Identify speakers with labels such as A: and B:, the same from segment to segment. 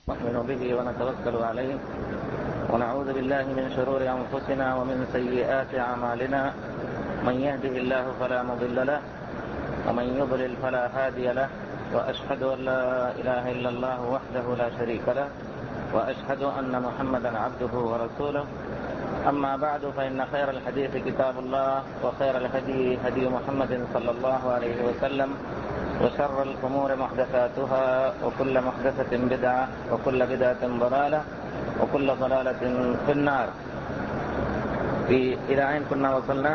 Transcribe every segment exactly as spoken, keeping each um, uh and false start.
A: نؤمن به ونتوكل عليه ونعوذ بالله من شرور أنفسنا ومن سيئات أعمالنا. من يهده الله فلا مضل له ومن يضلل فلا هادي له، وأشهد أن لا إله إلا الله وحده لا شريك له، وأشهد أن محمدا عبده ورسوله. أما بعد، فإن خير الحديث كتاب الله، وخير الهدي هدي محمد صلى الله عليه وسلم، وشر الأمور محدثاتها، وكل محدثة بدعة، وكل بدعة ضلالة، وكل ضلالة في النار. في إلى أين كنا وصلنا؟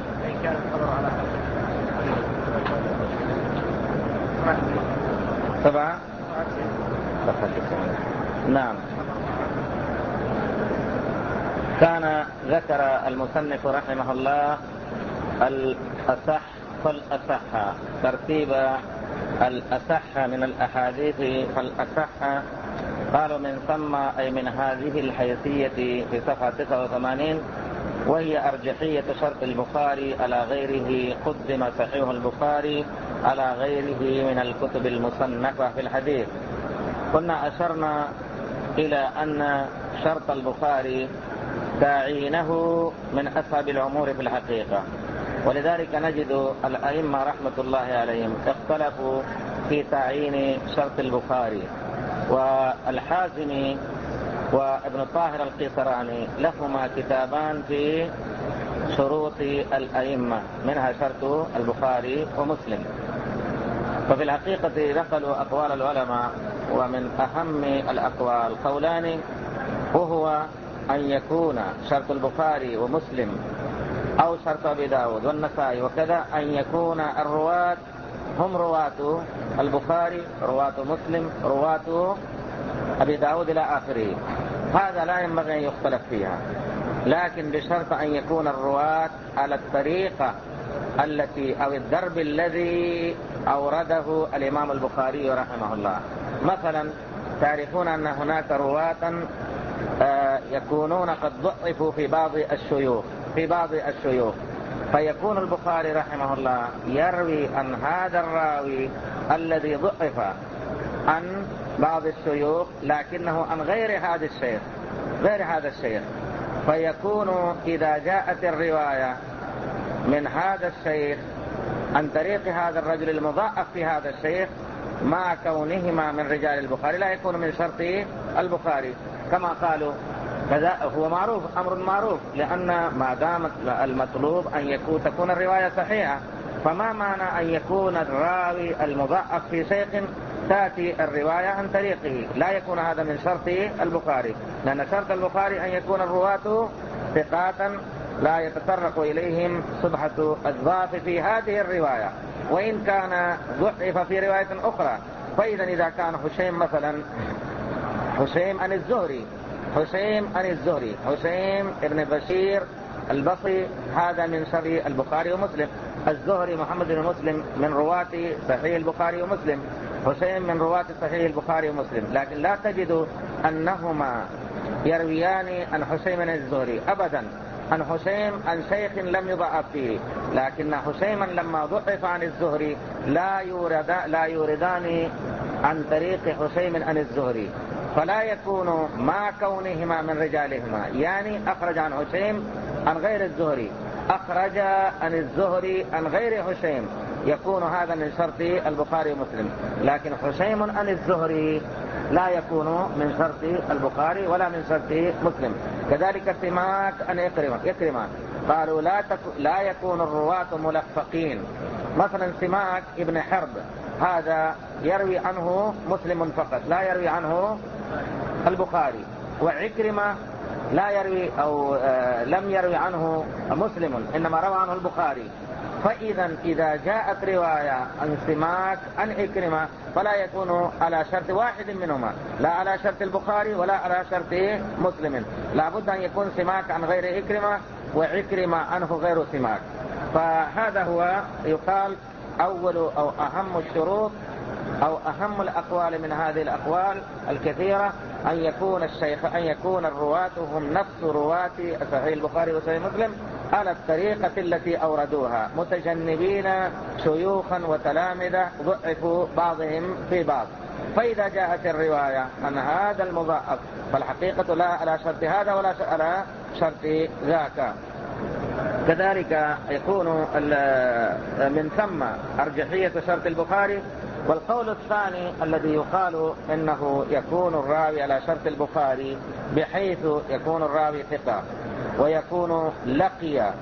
A: سبعة نعم. كان ذكر المصنف رحمه الله الأصح فالأصح، ترتيب الأصح من الأحاديث فالأصح. قالوا من ثم أي من هذه الحيثية في صفحة تسعة وثمانين، وهي أرجحية شرط البخاري على غيره، قدم صحيح البخاري على غيره من الكتب المصنفة في الحديث. كنا أشرنا إلى أن شرط البخاري تعيينه من أصعب الأمور في الحقيقة، ولذلك نجد الأئمة رحمة الله عليهم اختلفوا في تعيين شرط البخاري، والحازمي وابن طاهر القيصراني لهما كتابان في شروط الأئمة، منها شرط البخاري ومسلم. ففي الحقيقة نقلوا أقوال العلماء، ومن أهم الأقوال قولان، وهو أن يكون شرط البخاري ومسلم أو شرط أبي داود والنسائي وكذا أن يكون الرواة هم رواة البخاري، رواة مسلم، رواة أبي داود إلى آخره. هذا لا ينبغي أن يختلف فيها، لكن بشرط أن يكون الرواة على الطريقة التي أو الدرب الذي أورده الإمام البخاري رحمه الله. مثلا تعرفون أن هناك رواة يكونون قد ضعفوا في بعض الشيوخ في بعض الشيوخ فيكون البخاري رحمه الله يروي عن هذا الراوي الذي ضعف عن بعض الشيوخ، لكنه عن غير هذا الشيخ غير هذا الشيخ فيكون إذا جاءت الرواية من هذا الشيخ عن طريق هذا الرجل المضاعف في هذا الشيخ، مع كونهما من رجال البخاري لا يكون من شرط البخاري، كما قالوا. كذا هو معروف، أمر معروف، لأن ما دام المطلوب أن يكون تكون الرواية صحيحة، فما معنى أن يكون الراوي المضاعف في شيخ تأتي الرواية عن طريقه؟ لا يكون هذا من شرط البخاري، لأن شرط البخاري أن يكون الرواة ثقاتا لا يتطرق إليهم صبحة الضعف في هذه الرواية، وإن كان ضعف في رواية أخرى. فإذا إذا كان حسين مثلا حسين عن الزهري حسين عن الزهري حسين ابن بشير البصري، هذا من شرط البخاري ومسلم. الزهري محمد بن مسلم من رواة صحيح البخاري ومسلم، حسين من رواة صحيح البخاري ومسلم، لكن لا تجد أنهما يرويان عن حسين عن الزهري أبدا، عن حسين عن شيخ لم يضعف فيه، لكن حسيما لما ضعف عن الزهري لا يورد لا يوردان عن طريق حسين عن الزهري، فلا يكون مع كونهما من رجالهما. يعني أخرج عن حسين عن غير الزهري، أخرج عن الزهري عن غير حسين، يكون هذا من شرط البخاري ومسلم. لكن حسين عن الزهري لا يكون من شرط البخاري ولا من شرط مسلم. كذلك سماك عن إكرمة، قالوا لا, تك... لا يكون الرواة ملفقين. مثلا سماك ابن حرب هذا يروي عنه مسلم فقط، لا يروي عنه البخاري. وعكرمة لا يروي أو آه لم يروي عنه مسلم، إنما روى عنه البخاري. فإذا إذا جاءت رواية عن سماك عن عكرمة فلا يكون على شرط واحد منهما، لا على شرط البخاري ولا على شرط مسلم، لا بد أن يكون سماك عن غير عكرمة وعكرمة عنه غير سماك. فهذا هو يقال أول أو أهم الشروط أو أهم الأقوال من هذه الأقوال الكثيرة، أن يكون الشيخ أن يكون الرواة هم نفس رواة صحيح البخاري وصحيح مسلم على الطريقة التي أوردوها، متجنبين شيوخا وتلامذة ضعفوا بعضهم في بعض. فإذا جاءت الرواية أن هذا المضاعف فالحقيقة لا على شرط هذا ولا على شرط ذاك. كذلك يكون من ثم أرجحية شرط البخاري. والقول الثاني الذي يقال إنه يكون الراوي على شرط البخاري بحيث يكون الراوي ثقة ويكون لقي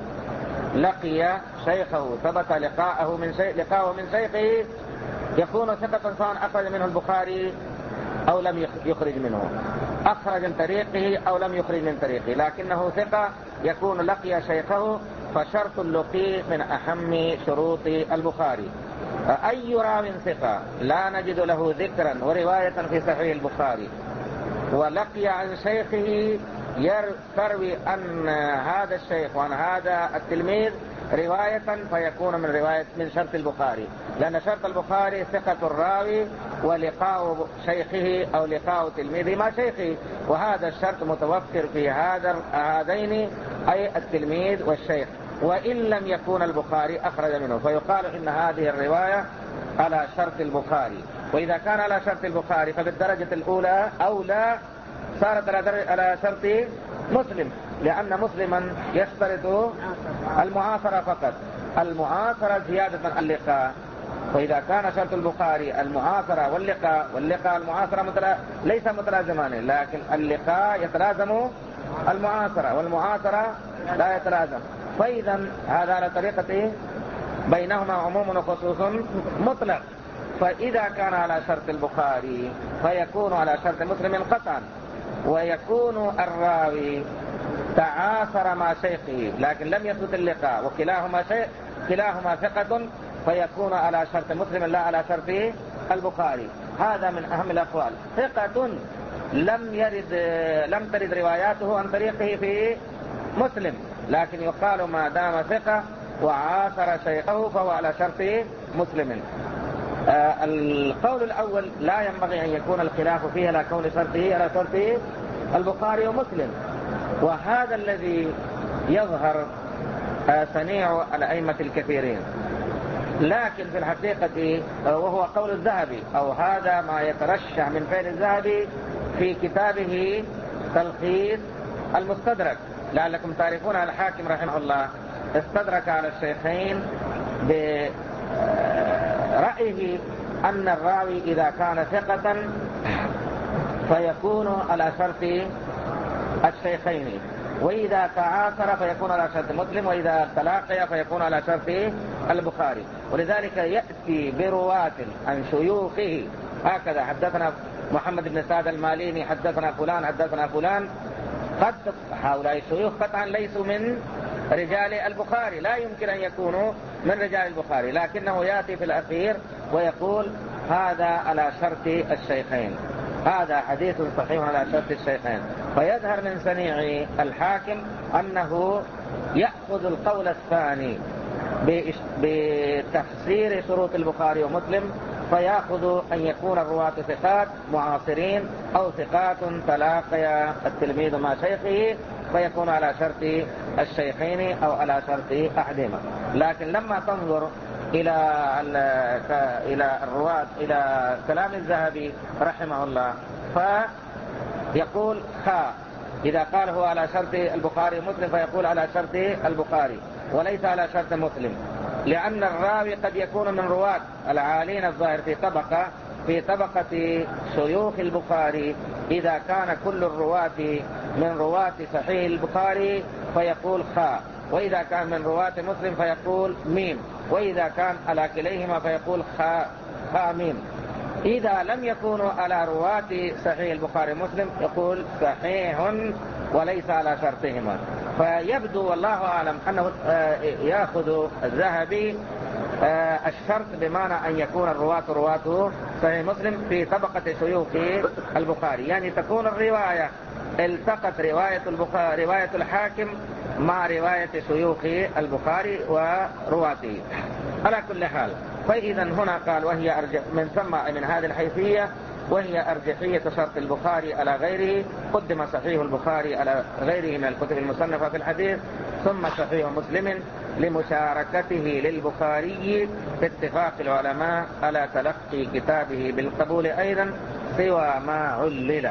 A: لقي شيخه، ثبت لقاءه من شيء لقاءه من شيخه، يكون ثقة سواء أخرج منه البخاري أو لم يخرج منه، أخرج من طريقه أو لم يخرج من طريقه، لكنه ثقة يكون لقي شيخه، فشرط اللقي من أهم شروط البخاري. أي راو ثقة لا نجد له ذكرا ورواية في صحيح البخاري ولقي عن شيخه يروي أن هذا الشيخ وأن هذا التلميذ رواية فيكون من رواية من شرط البخاري، لأن شرط البخاري ثقة الراوي ولقاء شيخه أو لقاء تلميذه مع شيخه، وهذا الشرط متوفر في هذا هذين أي التلميذ والشيخ، وإن لم يكون البخاري أخرج منه فيقال إن هذه الرواية على شرط البخاري. وإذا كان على شرط البخاري فبالدرجة الأولى أولى صارت على شرط مسلم، لأن مسلما يشترط المعاصرة فقط، المعاصرة زيادة اللقاء. وإذا كان شرط البخاري المعاصرة واللقاء واللقاء المعاصرة متلا... ليس متلازمان، لكن اللقاء يتلازم المعاصرة والمعاصرة لا يتلازم، فإذا هذا على طريقة بينهما عموم وخصوص مطلق. فإذا كان على شرط البخاري فيكون على شرط مسلم قطعا، ويكون الراوي تعاصر مع شيخه لكن لم يثبت اللقاء وكلاهما شيء كلاهما ثقة فيكون على شرط مسلم لا على شرط البخاري. هذا من أهم الأقوال. ثقة لم يرد لم ترد رواياته عن طريقه في مسلم، لكن يقال ما دام ثقة وعاصر شيخه فهو على شرط مسلم. آه القول الأول لا ينبغي أن يكون الخلاف فيه على كون شرطه على شرط البخاري ومسلم، وهذا الذي يظهر آه صنيع الأئمة الكثيرين. لكن في الحقيقة وهو قول الذهبي، أو هذا ما يترشح من فعل الذهبي في كتابه تلخيص المستدرك. لعلكم تعرفون الحاكم رحمه الله استدرك على الشيخين برأيه أن الراوي إذا كان ثقة فيكون على شرط الشيخين، وإذا تعاصر فيكون على شرط مسلم، وإذا تلاقي فيكون على شرط البخاري. ولذلك يأتي برواة عن شيوخه هكذا: حدثنا محمد بن سعد الماليني، حدثنا فلان، حدثنا فلان. قد هؤلاء الشيوخ قطعا ليسوا من رجال البخاري، لا يمكن أن يكونوا من رجال البخاري، لكنه يأتي في الأخير ويقول هذا على شرط الشيخين، هذا حديث صحيح على شرط الشيخين. فيظهر من صنيع الحاكم أنه يأخذ القول الثاني بتفسير شروط البخاري ومسلم، فيأخذ أن يكون الرواة ثقات معاصرين أو ثقات تلاقي التلميذ مع شيخه فيكون على شرط الشيخين أو على شرط أحدهما. لكن لما تنظر إلى إلى الرواة إلى كلام الذهبي رحمه الله فيقول خاء، إذا قال هو على شرط البخاري ومسلم فيقول على شرط البخاري وليس على شرط مسلم، لأن الراوي قد يكون من رواة العالين الظاهر في طبقة في طبقة شيوخ البخاري. إذا كان كل الرواة من رواة صحيح البخاري فيقول خاء، وإذا كان من رواة مسلم فيقول ميم، وإذا كان على كليهما فيقول خاء خاء ميم. إذا لم يكونوا على رواة صحيح البخاري مسلم يقول صحيح وليس على شرطهما. فيبدو والله أعلم أنه يأخذ الذهبي الشرط بمعنى أن يكون الرواة رواته صحيح مسلم في طبقة شيوخ البخاري، يعني تكون الرواية التقت رواية البخاري رواية الحاكم مع رواية شيوخ البخاري ورواته. على كل حال، فإذا هنا قال وهي أرجح من ثم من هذه الحيثية وهي أرجحية شرط البخاري على غيره. قدم صحيح البخاري على غيره من الكتب المصنفة في الحديث، ثم صحيح مسلم لمشاركته للبخاري باتفاق العلماء على تلقي كتابه بالقبول أيضا سوى ما علل.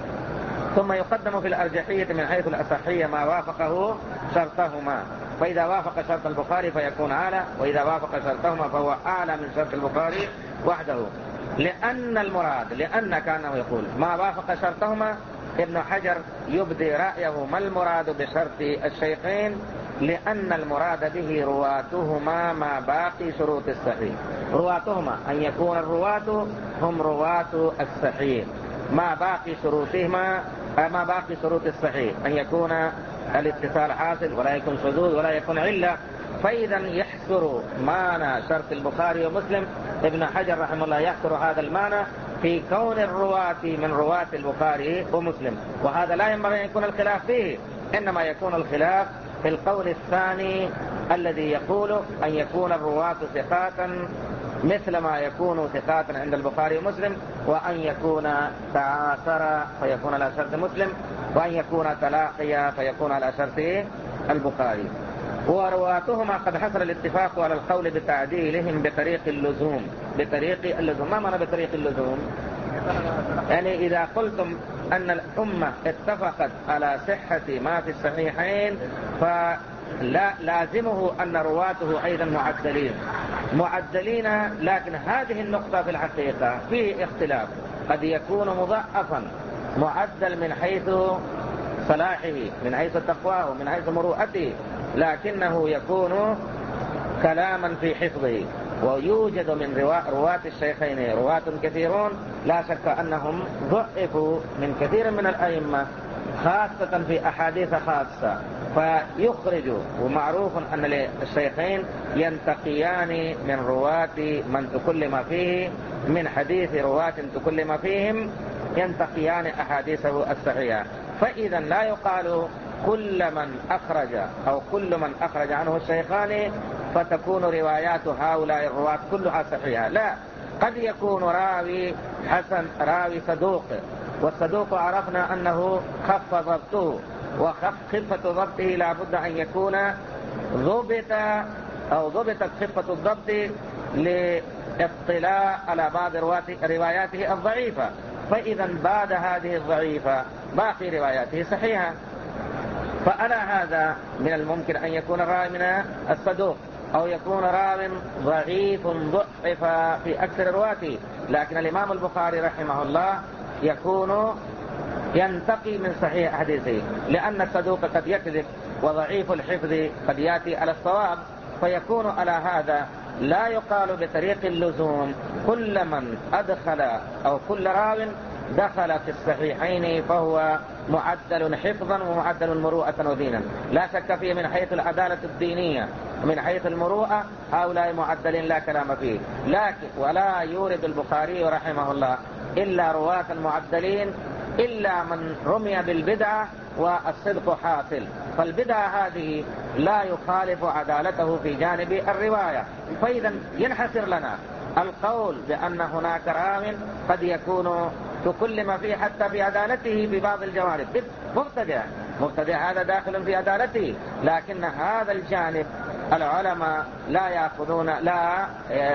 A: ثم يقدم في الأرجحية من حيث الأصحية ما وافقه شرطهما، فإذا وافق شرط البخاري فيكون أعلى، وإذا وافق شرطهما فهو أعلى من شرط البخاري وحده. لأن المراد لأن كانه يقول ما وافق شرطهما. ابن حجر يبدي رأيه ما المراد بشرط الشيخين، لأن المراد به رواتهما ما باقي شروط الصحيح. رواتهما أن يكون الرواة هم رواة الصحيح، ما باقي شروطهما ما باقي شروط الصحيح أن يكون الاتصال حاصل ولا يكون شذوذ ولا يكون علة. فإذا يحصر معنى شرط البخاري ومسلم ابن حجر رحمه الله يحصر هذا المعنى في كون الرواة من رواة البخاري ومسلم، وهذا لا ينبغي أن يكون الخلاف فيه، إنما يكون الخلاف في القول الثاني الذي يقول أن يكون الرواة ثقاتا مثل ما يكون ثقاتا عند البخاري ومسلم، وأن يكون تعاصر فيكون على شرط مسلم، وأن يكون تلاقيا فيكون على شرط البخاري. ورواتهما قد حصل الاتفاق على القول بتعديلهم بطريق اللزوم. بطريق اللزوم ما معنى بطريق اللزوم؟ يعني إذا قلتم أن الأمة اتفقت على صحة ما في الصحيحين فلا لازمه أن رواته أيضا معدلين معدلين لكن هذه النقطة في الحقيقة فيه اختلاف. قد يكون مضاعفا معدل من حيث صلاحه، من حيث تقواه، من حيث مروءته، لكنه يكون كلاما في حفظه. ويوجد من رواة الشيخين رواة كثيرون لا شك أنهم ضعفوا من كثير من الأئمة خاصة في أحاديث خاصة، فيخرج. ومعروف أن الشيخين ينتقيان من رواة من تكلم فيه، من حديث رواة تكلم فيهم ينتقيان أحاديثه الصحيحة. فإذا لا يقال كل من أخرج أو كل من أخرج عنه الشيخان فتكون روايات هؤلاء الرواة كلها صحيحة، لا. قد يكون راوي حسن، راوي صدوق، والصدوق عرفنا أنه خف ضبطه، وخفة ضبطه لا بد أن يكون ضبط أو ضبطت خفة الضبط لاطلاع على بعض رواياته الضعيفة. فإذا بعد هذه الضعيفة باقي رواياته صحيحة. فعلى هذا من الممكن أن يكون الراوي من الصدوق، أو يكون راوي ضعيف ضعف في أكثر رواته، لكن الإمام البخاري رحمه الله يكون ينتقي من صحيح حديثه، لأن الصدوق قد يكذب وضعيف الحفظ قد يأتي على الصواب. فيكون على هذا لا يقال بطريق اللزوم كل من أدخل أو كل راو دخل في الصحيحين فهو معدل حفظا ومعدل مروءة ودينا. لا شك فيه من حيث العدالة الدينية، من حيث المروءة هؤلاء معدلين لا كلام فيه. لكن ولا يورد البخاري رحمه الله إلا رواة المعدلين إلا من رمي بالبدعة والصدق حاصل. فالبدعة هذه لا يخالف عدالته في جانب الرواية. فإذا ينحسر لنا القول بأن هناك راو قد يكون تكلم فيه حتى في عدالته ببعض الجوانب مبتدع مبتدع هذا داخل في عدالته، لكن هذا الجانب العلماء لا يأخذون لا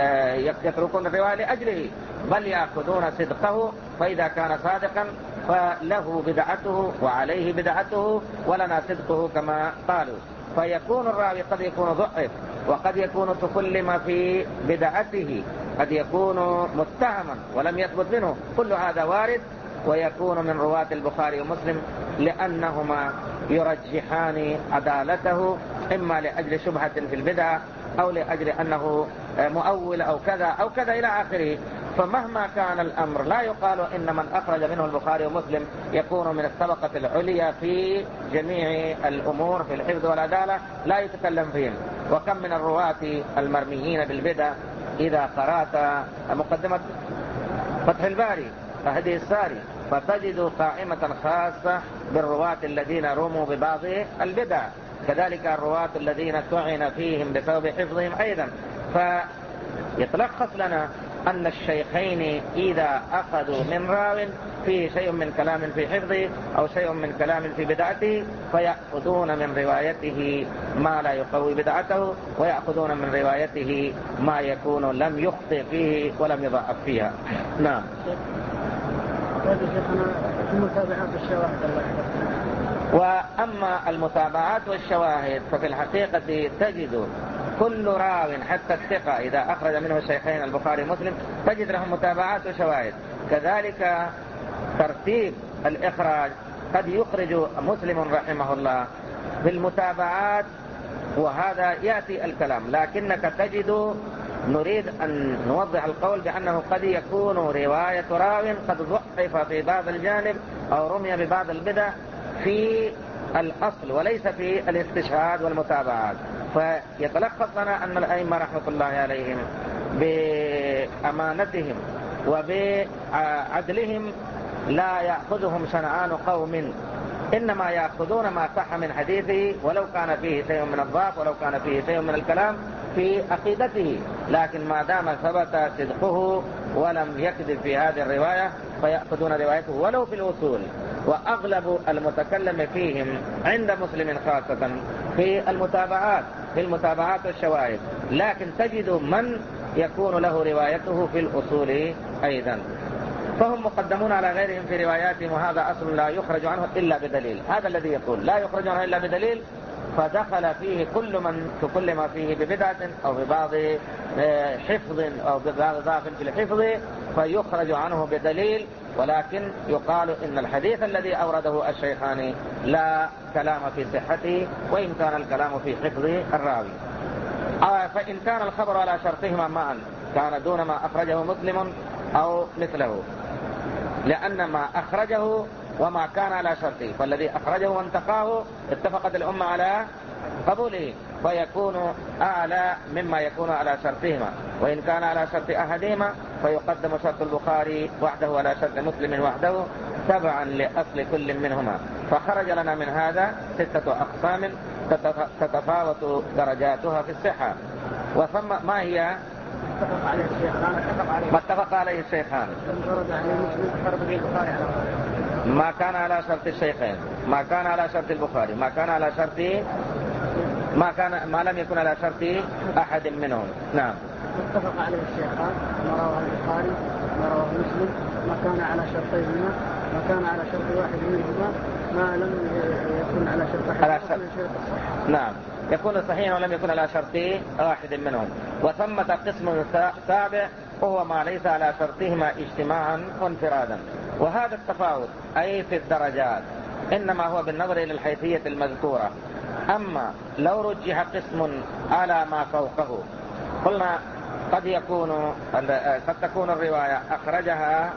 A: يتركون الرواية لأجله، بل يأخذون صدقه، فإذا كان صادقا فله بدعته وعليه بدعته ولنا صدقه كما قالوا. فيكون الراوي قد يكون ضعف، وقد يكون تكلم في بدعته، قد يكون متهما ولم يثبت منه، كل هذا وارد. ويكون من رواة البخاري ومسلم لأنهما يرجحان عدالته إما لأجل شبهة في البدعة أو لأجل أنه مؤول أو كذا أو كذا إلى آخره. فمهما كان الأمر لا يقال إن من أخرج منه البخاري ومسلم يكون من الطبقة العليا في جميع الأمور في الحفظ والعدالة، لا يتكلم فيهم. وكم من الرواة المرميين بالبدع إذا قرأت مقدمة فتح الباري هدي الساري فتجد قائمة خاصة بالرواة الذين رموا ببعض البدع، كذلك الرواة الذين طعن فيهم بسبب حفظهم أيضا. فيتلخص لنا أن الشيخين إذا أخذوا من راو فيه شيء من كلام في حفظه أو شيء من كلام في بدعته فيأخذون من روايته ما لا يقوي بدعته، ويأخذون من روايته ما يكون لم يخطئ فيه ولم يضعف فيها. نعم. وأما المتابعات والشواهد ففي الحقيقة تجد كل راو حتى الثقة إذا أخرج منه الشيخين البخاري ومسلم تجد لهم متابعات وشواهد. كذلك ترتيب الإخراج قد يخرج مسلم رحمه الله بالمتابعات، وهذا يأتي الكلام، لكنك تجد نريد أن نوضح القول بأنه قد يكون رواية راو قد ضعف في بعض الجانب أو رمي ببعض البدع في الأصل وليس في الاستشهاد والمتابعات. فيتلخص لنا أن الأئمة رحمة الله عليهم بأمانتهم وبعدلهم لا يأخذهم شنعان قوم، إنما يأخذون ما صح من حديثه ولو كان فيه شيء من الضعف ولو كان فيه شيء من الكلام في عقيدته، لكن ما دام ثبت صدقه ولم يكذب في هذه الرواية فيأخذون روايته ولو في الوصول. وأغلب المتكلم فيهم عند مسلم خاصة في المتابعات في المتابعات والشواهد، لكن تجد من يكون له روايته في الأصول أيضا، فهم مقدمون على غيرهم في رواياتهم، وهذا أصل لا يخرج عنه إلا بدليل. هذا الذي يقول لا يخرج عنه إلا بدليل فدخل فيه كل من كل ما فيه ببدعة أو ببعض حفظ أو ببعض ضعف في الحفظ فيخرج عنه بدليل، ولكن يقال إن الحديث الذي أورده الشيخان لا كلام في صحته وإن كان الكلام في حفظ الراوي. فإن كان الخبر على شرطهما معا كان دون ما أخرجه مسلم أو مثله، لأن ما أخرجه وما كان على شرطه، فالذي أخرجه وانتقاه اتفقت الأمة على قبوله فيكون أعلى مما يكون على شرطهما، وإن كان على شرط أحدهما فيقدم شرط البخاري وحده على شرط مسلم وحده تبعا لأصل كل منهما. فخرج لنا من هذا ستة أقسام تتفاوت درجاتها في الصحة. وثم ما هي ما اتفق عليه الشيخان؟ ما كان على شرط الشيخين، ما كان على شرط البخاري، ما كان على شرط ما كان ما لم يكن على شرط أحد منهم. نعم.
B: اتفق عليه الشيخان ما رواه البخاري ما رواه مسلم، ما كان على شرطيهما، ما كان على شرط واحد منهما، ما لم يكن على شرط
A: على شرط. نعم، يكون صحيحا ولم يكن على شرط واحد منهم. وثمة قسم سابع وهو ما ليس على شرطهما اجتماعا وانفرادا، وهذا التفاوت أي في الدرجات إنما هو بالنظر إلى الحيثية المذكورة. أما لو رجح قسم على ما فوقه قلنا قد يكون قد تكون الرواية أخرجها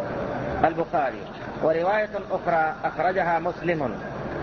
A: البخاري ورواية أخرى أخرجها مسلم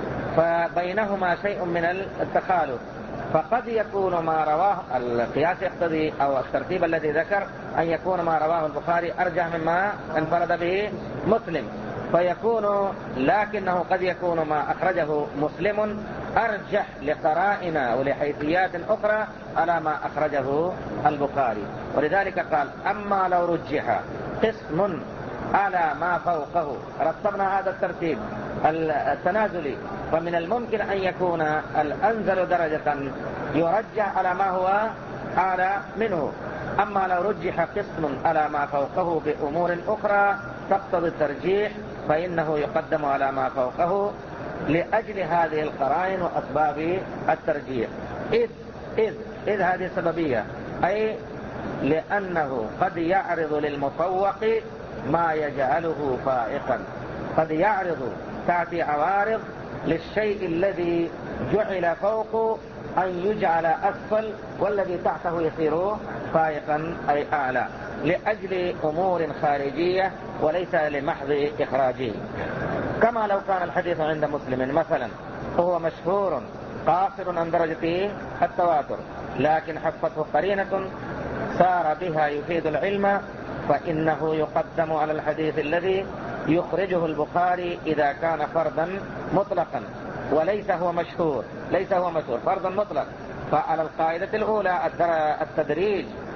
A: فبينهما شيء من التخالف، فقد يكون ما رواه القياس يقتضي أو الترتيب الذي ذكر أن يكون ما رواه البخاري أرجح مما انفرد به مسلم، فيكون لكنه قد يكون ما أخرجه مسلم أرجح لقرائن ولحيثيات أخرى على ما أخرجه البخاري. ولذلك قال أما لو رجح قسم على ما فوقه، رتبنا هذا الترتيب التنازلي، فمن الممكن أن يكون الأنزل درجة يرجح على ما هو أعلى منه. أما لو رجح قسم على ما فوقه بأمور أخرى تقتضي الترجيح فإنه يقدم على ما فوقه لأجل هذه القرائن وأسباب الترجيح. إذ, إذ, إذ هذه سببية، أي لأنه قد يعرض للمفوق ما يجعله فائقا، قد يعرض تأتي عوارض للشيء الذي جعل فوق أن يجعل أسفل والذي تحته يصير فائقا أي أعلى لأجل أمور خارجية وليس لمحض إخراجه. كما لو كان الحديث عند مسلم مثلا وهو مشهور قاصر عن درجة التواتر لكن حفته قرينة سار بها يفيد العلم فإنه يقدم على الحديث الذي يخرجه البخاري إذا كان فردا مطلقا وليس هو مشهور، ليس هو مشهور فردا مطلق. فعلى القاعدة الأولى التدريج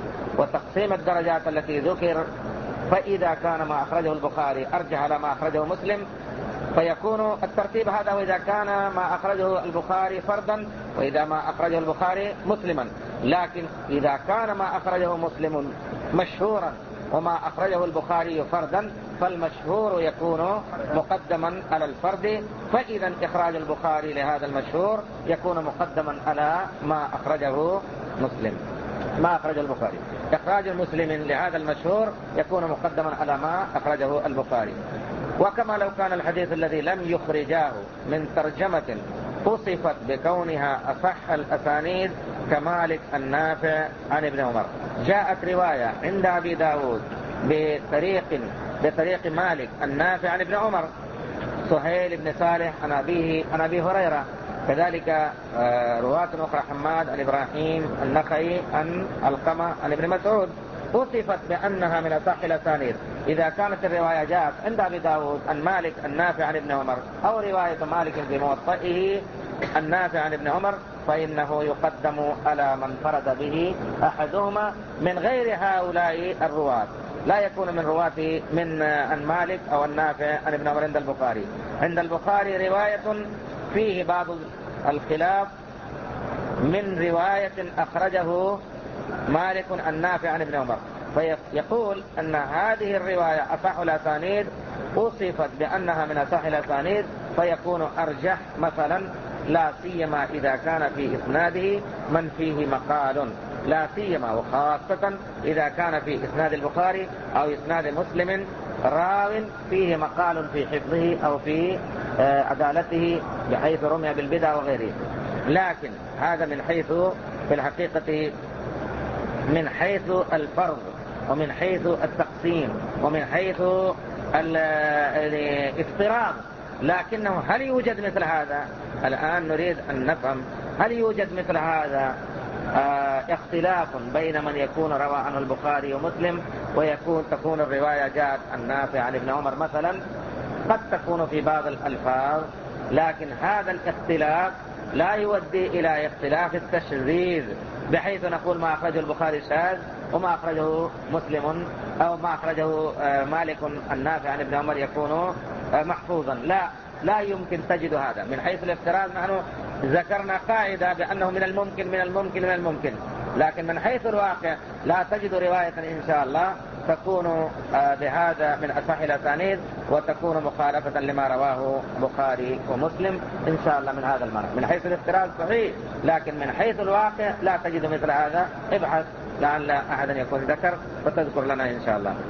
A: وتقسيم الدرجات التي ذكر، فإذا كان ما أخرجه البخاري أرجح على ما أخرجه مسلم فيكون الترتيب هذا، وإذا كان ما أخرجه البخاري فردا وإذا ما أخرجه البخاري مسلما. لكن إذا كان ما أخرجه مسلم مشهورا وما أخرجه البخاري فردا فالمشهور يكون مقدما على الفرد، فإذا إخراج البخاري لهذا المشهور يكون مقدما على ما أخرجه مسلم ما أخرجه البخاري. إخراج المسلم لهذا المشهور يكون مقدما على ما أخرجه البخاري. وكما لو كان الحديث الذي لم يخرجاه من ترجمة وصفت بكونها أصح الأسانيد كمالك النافع عن ابن عمر. جاءت رواية عند أبي داود بطريق, بطريق مالك النافع عن ابن عمر، سهيل بن صالح عن أبيه عن أبي هريرة، كذلك رواة أخرى حماد عن إبراهيم النخعي عن القمة عن ابن مسعود، وصفت بأنها من أصح الأسانيد. إذا كانت الرواية جاءت عند أبي داود عن مالك النافع عن ابن عمر أو رواية مالك في موطئه النافع عن ابن عمر فإنه يقدم على من فرد به أحدهما من غير هؤلاء الرواة، لا يكون من رواة من عن مالك أو النافع عن ابن عمر عند البخاري. عند البخاري رواية فيه بعض الخلاف من رواية أخرجه مالك النافع عن ابن عمر، فيقول أن هذه الرواية أصح الأسانيد وصفت بأنها من أصح الأسانيد فيكون أرجح مثلا، لا سيما إذا كان في إسناده من فيه مقال، لا سيما وخاصة إذا كان في إسناد البخاري أو إسناد مسلم راو فيه مقال في حفظه أو في عدالته بحيث رمي بالبدع وغيره. لكن هذا من حيث في الحقيقة من حيث الفرض ومن حيث التقسيم ومن حيث الافتراض. لكنه هل يوجد مثل هذا؟ الآن نريد أن نفهم هل يوجد مثل هذا آه اختلاف بين من يكون روى عنه البخاري ومسلم ويكون تكون الرواية جاءت النافع عن ابن عمر مثلا، قد تكون في بعض الألفاظ، لكن هذا الاختلاف لا يؤدي إلى اختلاف التشذيذ بحيث نقول ما أخرجه البخاري شاذ وما أخرجه مسلم أو ما أخرجه مالك النافع عن ابن عمر يكون محفوظا. لا لا يمكن تجد هذا. من حيث الافتراض نحن ذكرنا قاعدة بأنه من الممكن من الممكن من الممكن، لكن من حيث الواقع لا تجد رواية إن شاء الله تكون بهذا من أصح الأسانيد وتكون مخالفة لما رواه بخاري ومسلم إن شاء الله من هذا المرض. من حيث الافتراض صحيح، لكن من حيث الواقع لا تجد مثل هذا. ابحث لعل أحدا يكون ذكر وتذكر لنا إن شاء الله.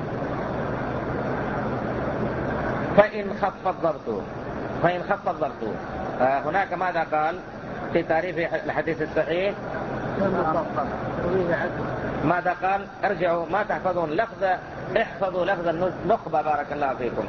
A: فإن خف الضبط فإن خف الضبط هناك ماذا قال في تعريف الحديث الصحيح؟ ماذا قال؟ ارجعوا ما تحفظون لفظ، احفظوا لفظ النخبة بارك الله فيكم.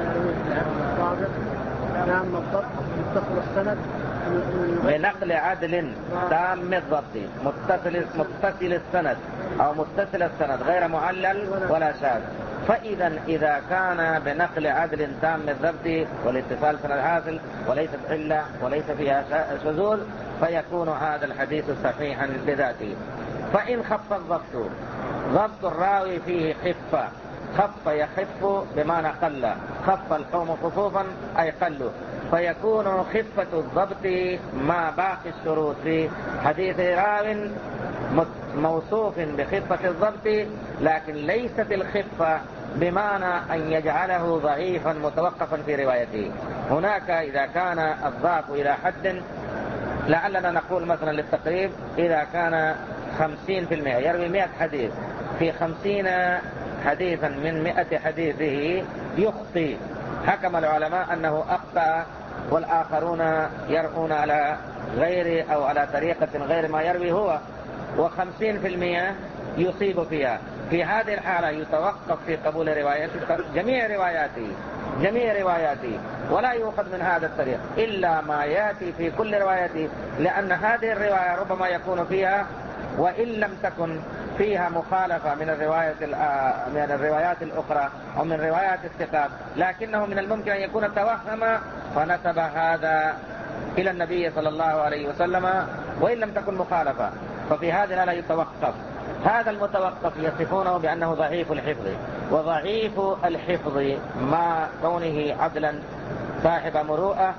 B: تام الضبط متصل السند
A: بنقل عدل تام الضبط متصل متصل السند أو متصل السند غير معلل ولا شاذ. فإذا إذا كان بنقل عدل تام الضبط والاتصال سند حاصل وليست علة وليس فيها شذوذ فيكون هذا الحديث صحيحا لذاته. فإن خف الضبط، ضبط الراوي فيه خفة، خف يخف بمعنى قل، خف القوم خفوفا أي قلوا، فيكون خفة الضبط مع باقي الشروط في حديث راو موصوف بخفة الضبط، لكن ليست الخفة بمعنى أن يجعله ضعيفا متوقفا في روايته. هناك إذا كان الضعف إلى حد، لعلنا نقول مثلا للتقريب إذا كان خمسين في المئة يروي مئة حديث، في خمسين حديثا من مئة حديثه يخطي، حكم العلماء أنه أخطأ والآخرون يرؤون على غير أو على طريقة غير ما يروي هو، وخمسين في المئة يصيب فيها. في هذه الحالة يتوقف في قبول رواياته جميع رواياته جميع رواياته ولا يؤخذ من هذا الطريق إلا ما يأتي في كل روايته، لأن هذه الرواية ربما يكون فيها وإن لم تكن فيها مخالفة من الرواية من الروايات الأخرى أو من روايات الثقات، لكنه من الممكن أن يكون توهم فنسب هذا إلى النبي صلى الله عليه وسلم وإن لم تكن مخالفة، ففي هذه لا يتوقف هذا المتوقف يصفونه بأنه ضعيف الحفظ، وضعيف الحفظ مع كونه عدلا صاحب مروءة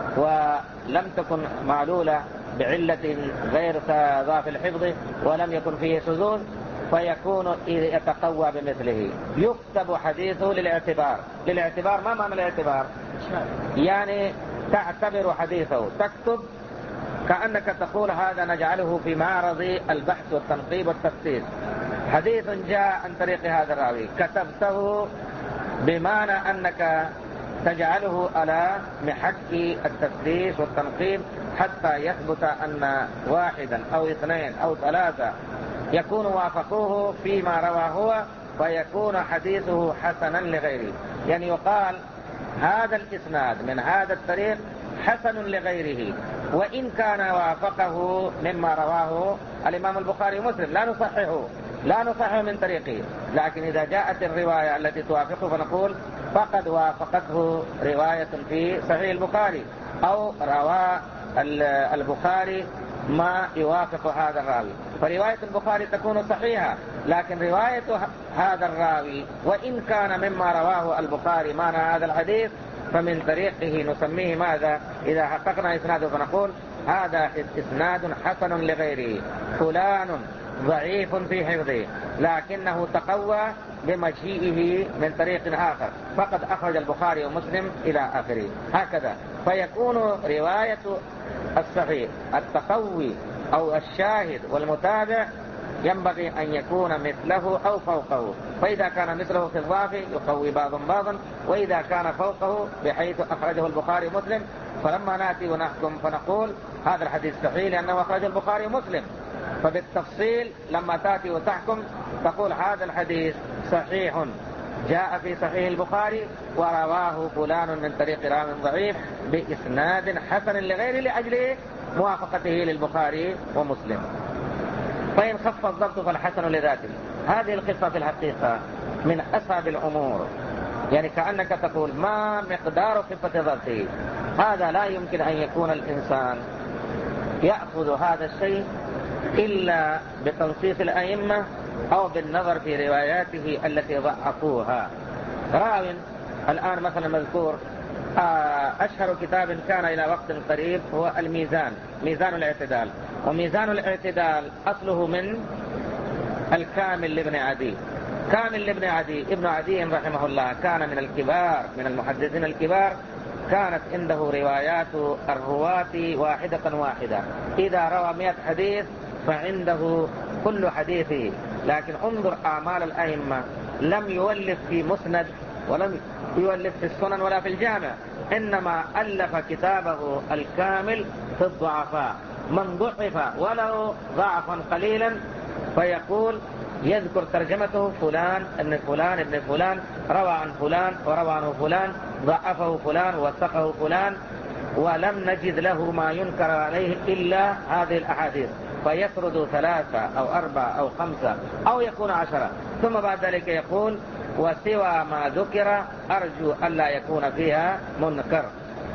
A: ولم تكن معلولة بعلة غير ضعف الحفظ ولم يكن فيه شذوذ، فيكون يتقوى بمثله. يكتب حديثه للاعتبار. للاعتبار ما معنى الاعتبار؟ يعني تعتبر حديثه، تكتب كأنك تقول هذا نجعله في معرض البحث والتنقيب والتفتيش. حديث جاء عن طريق هذا الراوي كتبته بمعنى أنك تجعله على محك التفتيش والتنقيب حتى يثبت أن واحدا أو اثنين أو ثلاثة يكون وافقوه فيما روى هو، فيكون حديثه حسنا لغيره. يعني يقال هذا الإسناد من هذا الطريق حسن لغيره، وإن كان وافقه مما رواه الإمام البخاري ومسلم لا نصححه لا نصححه من طريقه، لكن إذا جاءت الرواية التي توافقه فنقول فقد وافقته رواية في صحيح البخاري، أو روى البخاري ما يوافق هذا الراوي، فرواية البخاري تكون صحيحة. لكن رواية هذا الراوي وإن كان مما رواه البخاري معنى هذا الحديث فمن طريقه نسميه ماذا؟ إذا حققنا إسناده فنقول هذا إسناد حسن لغيره، فلان ضعيف في حفظه لكنه تقوى بمجيئه من طريق آخر، فقد أخرج البخاري ومسلم إلى آخره. هكذا فيكون رواية الصحيح التقوي أو الشاهد والمتابع ينبغي أن يكون مثله أو فوقه، فإذا كان مثله في الضعف يقوي بعض بعضا، وإذا كان فوقه بحيث أخرجه البخاري ومسلم فلما نأتي ونحكم فنقول هذا الحديث صحيح لأنه أخرجه البخاري ومسلم. فبالتفصيل لما تأتي وتحكم تقول هذا الحديث صحيح جاء في صحيح البخاري ورواه فلان من طريق راو ضعيف بإسناد حسن لغيره لأجل موافقته للبخاري ومسلم. فإن خف الضبط فالحسن لذاته. هذه الخفة في الحقيقة من أصعب الأمور، يعني كأنك تقول ما مقدار خفة ضبطه. هذا لا يمكن أن يكون الإنسان يأخذ هذا الشيء إلا بتنصيص الأئمة أو بالنظر في رواياته التي ضعفوها. راو الآن مثلا مذكور أشهر كتاب كان إلى وقت قريب هو الميزان، ميزان الاعتدال، وميزان الاعتدال أصله من الكامل لابن عدي. كامل لابن عدي ابن عدي رحمه الله كان من الكبار من المحدثين الكبار، كانت عنده روايات الرواة واحدة واحدة، إذا روى مئة حديث فعنده كل حديثه. لكن انظر أعمال الأئمة، لم يولف في مسند ولم يولف في السنن ولا في الجامع، إنما ألف كتابه الكامل في الضعفاء، من ضعف ولو ضعفا قليلا فيقول يذكر ترجمته فلان ابن فلان ابن فلان روى عن فلان وروى عنه فلان ضعفه فلان وثقه فلان، ولم نجد له ما ينكر عليه إلا هذه الأحاديث، فيسرد ثلاثة أو أربعة أو خمسة أو يكون عشرة، ثم بعد ذلك يقول وسوى ما ذكر أرجو ألا يكون فيها منكر.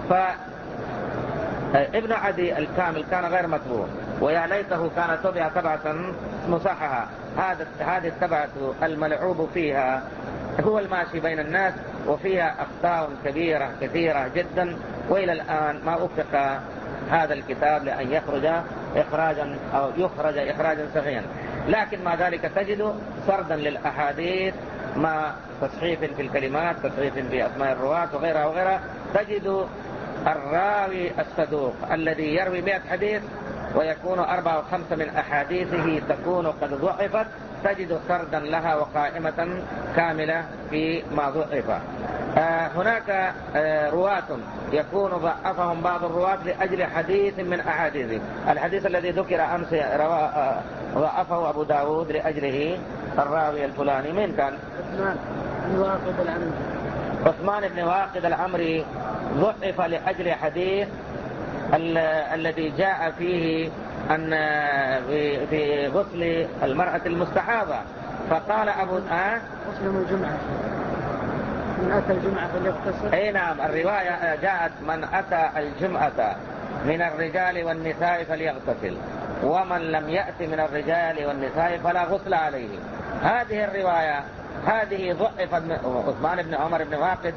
A: فابن عدي الكامل كان غير متبوع، ويا ليته كان تبع تبعة مصححة. هذا هذه التبعة الملعوب فيها هو الماشي بين الناس، وفيها أخطاء كبيرة كثيرة جدا، وإلى الآن ما أفق هذا الكتاب لأن يخرج إخراجا أو يخرج إخراجا صحيحا. لكن مع ذلك تجد سردا للأحاديث مع تصحيف في الكلمات، تصحيف في أسماء الرواة وغيرها وغيرها. تجد الراوي الصدوق الذي يروي مئة حديث ويكون أربعة أو خمسة من أحاديثه تكون قد ضعفت، تجد سردا لها وقائمة كاملة في ما ضعف. آه هناك آه رواة يكون ضعفهم بعض الرواة لأجل حديث من أحاديثه. الحديث الذي ذكر أمس آه ضعفه أبو داود لأجله الراوي الفلاني. من كان؟
B: عثمان بن واقد العمري.
A: عثمان بن واقد العمري ضعف لأجل حديث الذي جاء فيه أن في غسل المرأة المستحاضة، فقال أبو آه
B: مسلم الجمعة من أتى الجمعة فليغتسل.
A: أي نعم، الرواية جاءت من أتى الجمعة من الرجال والنساء فليغتسل، ومن لم يأت من الرجال والنساء فلا غسل عليه. هذه الرواية هذه ضعف عثمان بن عمر بن واقد،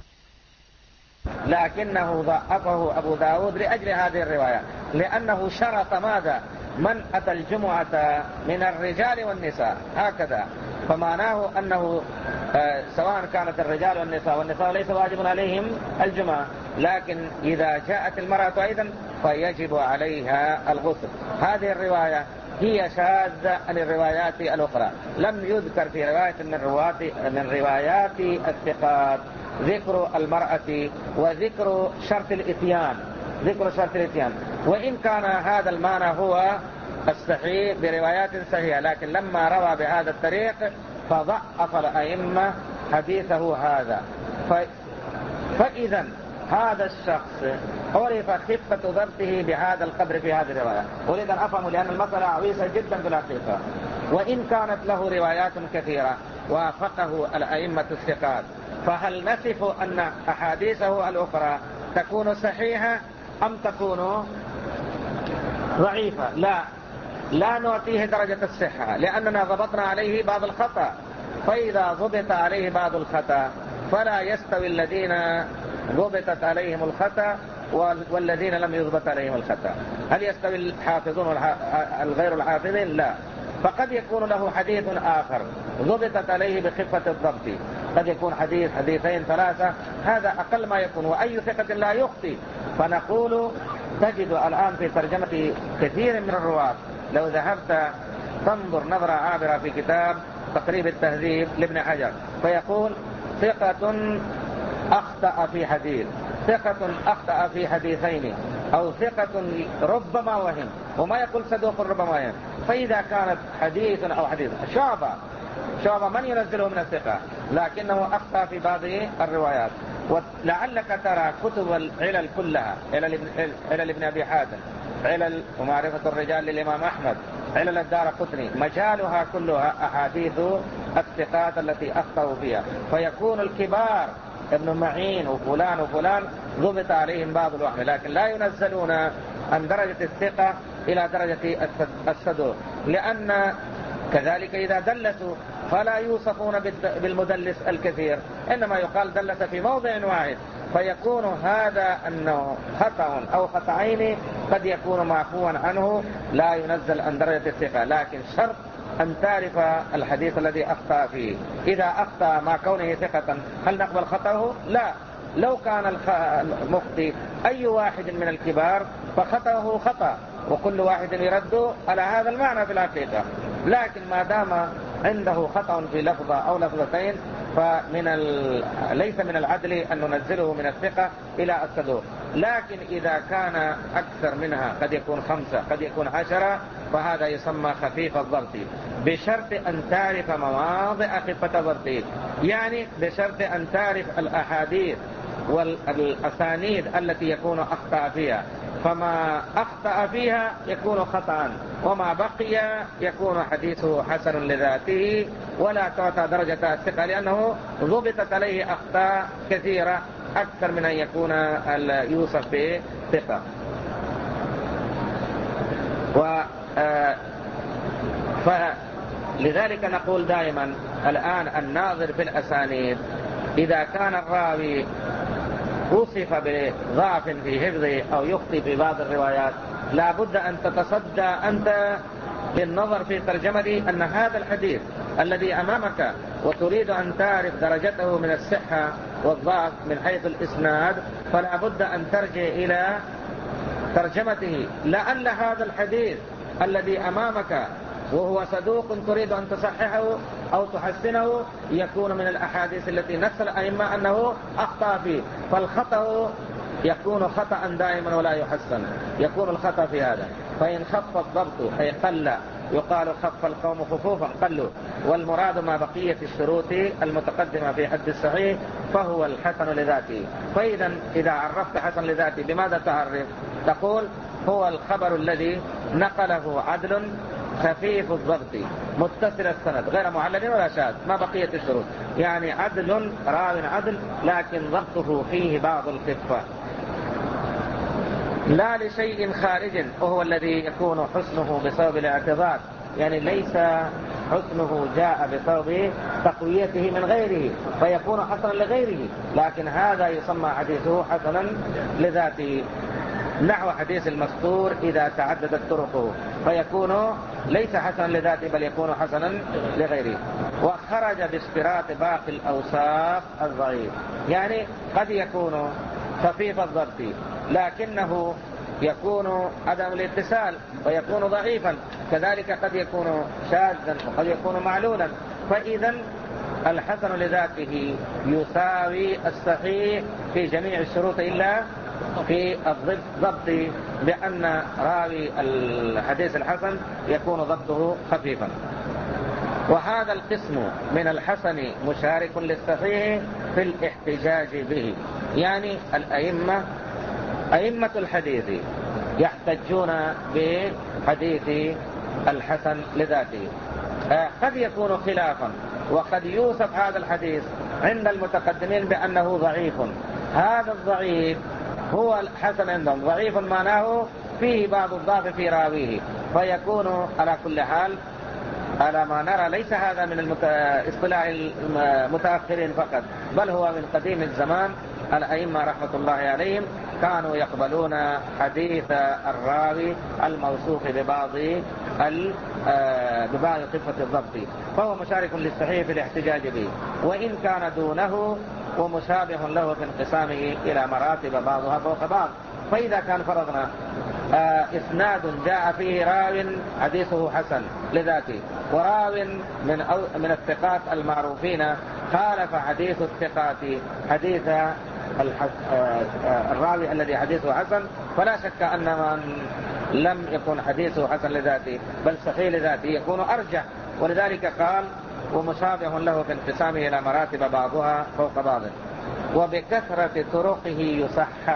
A: لكنه ضعفه أبو داود لأجل هذه الرواية، لأنه شرط ماذا؟ من أتى الجمعة من الرجال والنساء، هكذا. فمعناه أنه سواء كانت الرجال والنساء، والنساء ليس واجب عليهم الجمعة، لكن إذا جاءت المرأة أيضا فيجب عليها الغسل. هذه الرواية هي شاذة عن الروايات الأخرى، لم يذكر في رواية من روايات من روايات الثقات ذكر المرأة وذكر شرط الإتيان، ذكر شرط الإتيان، وإن كان هذا المعنى هو الصحيح بروايات صحيحة، لكن لما روى بهذا الطريق فضعف الأئمة حديثه هذا. ف... فإذا هذا الشخص عرف خفة ضبطه بهذا القدر في هذه الرواية. أريد أن أفهم لأن المسألة عويصة جدا بالحقيقة، وإن كانت له روايات كثيرة وافقه الأئمة الثقات، فهل نصف أن أحاديثه الأخرى تكون صحيحة أم تكون ضعيفة؟ لا، لا نعطيه درجة الصحة، لأننا ضبطنا عليه بعض الخطأ، فإذا ضبط عليه بعض الخطأ فلا يستوي الذين ضبطت عليهم الخطأ والذين لم يضبط عليهم الخطأ. هل يستوي الحافظون والغير الحافظين؟ لا. فقد يكون له حديث آخر ضبطت عليه بخفة الضبط، قد يكون حديث حديثين ثلاثة، هذا أقل ما يكون، وأي ثقة لا يخطي. فنقول تجد الآن في ترجمة كثير من الرواة، لو ذهبت تنظر نظرة عابرة في كتاب تقريب التهذيب لابن حجر فيقول ثقة أخطأ في حديث، ثقة أخطأ في حديثين، أو ثقة ربما وهم، وما يقول صدوق ربما وهم. فإذا كانت حديث أو حديث شعبة شعبة من ينزله من الثقة، لكنه أخطأ في بعض الروايات. ولعلك ترى كتب العلل كلها، علل ابن أبي حاتم، علل ومعرفة الرجال للإمام أحمد، علل الدارقطني، مجالها كلها أحاديث الثقات التي أخطأوا فيها، فيكون الكبار ابن معين وفلان وفلان ضبط عليهم بعض الوهم، لكن لا ينزلون عن درجة الثقة إلى درجة الصدوق، لأن كذلك إذا دلسوا فلا يوصفون بالمدلس الكثير، إنما يقال دلس في موضع واحد، فيكون هذا أنه خطأ أو خطأين قد يكون معفوا عنه، لا ينزل عن درجة الثقة، لكن شرط أن تعرف الحديث الذي أخطأ فيه. إذا أخطأ مع كونه ثقة هل نقبل خطأه؟ لا. لو كان المخطئ أي واحد من الكبار فخطأه خطأ، وكل واحد يرد على هذا المعنى في الحقيقة، لكن ما دام عنده خطأ في لفظة أو لفظتين فمن ال... ليس من العدل أن ننزله من الثقة إلى الصدوق. لكن إذا كان أكثر منها، قد يكون خمسة قد يكون عشرة، فهذا يسمى خفيف الضبط، بشرط أن تعرف مواضع خفة الضبط، يعني بشرط أن تعرف الأحاديث والأسانيد التي يكون أخطأ فيها، فما أخطأ فيها يكون خطأ، وما بقي يكون حديثه حسن لذاته ولا تعطى درجة الثقة، لأنه ضبطت عليه أخطاء كثيرة أكثر من أن يكون يوصف به ثقة. و فلذلك نقول دائما الآن الناظر في الأسانيد إذا كان الراوي وصف بضعف في حفظه أو يخطئ في بعض الروايات، لا بد أن تتصدى أنت بالنظر في ترجمته أن هذا الحديث الذي أمامك وتريد أن تعرف درجته من الصحة والضعف من حيث الإسناد، فلا بد أن ترجع إلى ترجمته، لعل هذا الحديث الذي أمامك وهو صدوق تريد أن تصححه أو تحسنه يكون من الأحاديث التي نص الأئمة أنه أخطأ فيه، فالخطأ يكون خطأ دائما ولا يحسن، يكون الخطأ في هذا. فإن خف الضبط أي قل، يقال خف القوم خفوفا قلوا، والمراد ما بقية الشروط المتقدمة في حد الصحيح فهو الحسن لذاته. فإذا إذا عرفت حسن لذاته بماذا تعرف؟ تقول هو الخبر الذي نقله عدل خفيف الضبط متصل السند غير معلل ولا شاذ، ما بقية الشروط، يعني عدل راو عدل لكن ضبطه فيه بعض الخفة. لا لشيء خارج وهو الذي يكون حسنه بسبب الاعتضاد، يعني ليس حسنه جاء بسبب تقويته من غيره فيكون حسنا لغيره، لكن هذا يسمى حديثه حسنا لذاته، نحو حديث المستور إذا تعددت طرقه فيكون ليس حسنا لذاته بل يكون حسنا لغيره. وخرج باشتراط باقي الأوصاف الضعيف، يعني قد يكون خفيف الضبط لكنه يكون عدم الاتصال ويكون ضعيفا، كذلك قد يكون شاذا وقد يكون معلولا، فإذا الحسن لذاته يساوي الصحيح في جميع الشروط إلا في الضبط، بأن راوي الحديث الحسن يكون ضبطه خفيفا. وهذا القسم من الحسن مشارك للصحيح في الاحتجاج به، يعني الأئمة أئمة الحديث يحتجون بحديث الحسن لذاته. قد يكون خلافا، وقد يوصف هذا الحديث عند المتقدمين بأنه ضعيف، هذا الضعيف هو الحسن عندهم، ضعيف معناه فيه بعض الضعف في راويه، فيكون على كل حال على ما نرى ليس هذا من اصطلاح المتأخرين فقط، بل هو من قديم الزمان. الأئمة رحمة الله عليهم كانوا يقبلون حديث الراوي الموصوف ببعض ببعض خفة الضبط، فهو مشارك للصحيح في الاحتجاج به، وإن كان دونه ومشابه له في انقسامه إلى مراتب بعضها فوق بعض. فإذا كان فرضنا آه إسناد جاء فيه راو حديثه حسن لذاته، وراو من, أو من الثقات المعروفين خالف حديث الثقات حديث آه آه الراوي الذي حديثه حسن، فلا شك أن من لم يكن حديثه حسن لذاته بل صحيح لذاته يكون أرجح، ولذلك قال ومشابه له في انقسامه إلى مراتب بعضها فوق بعض. وبكثرة طرقه يصحح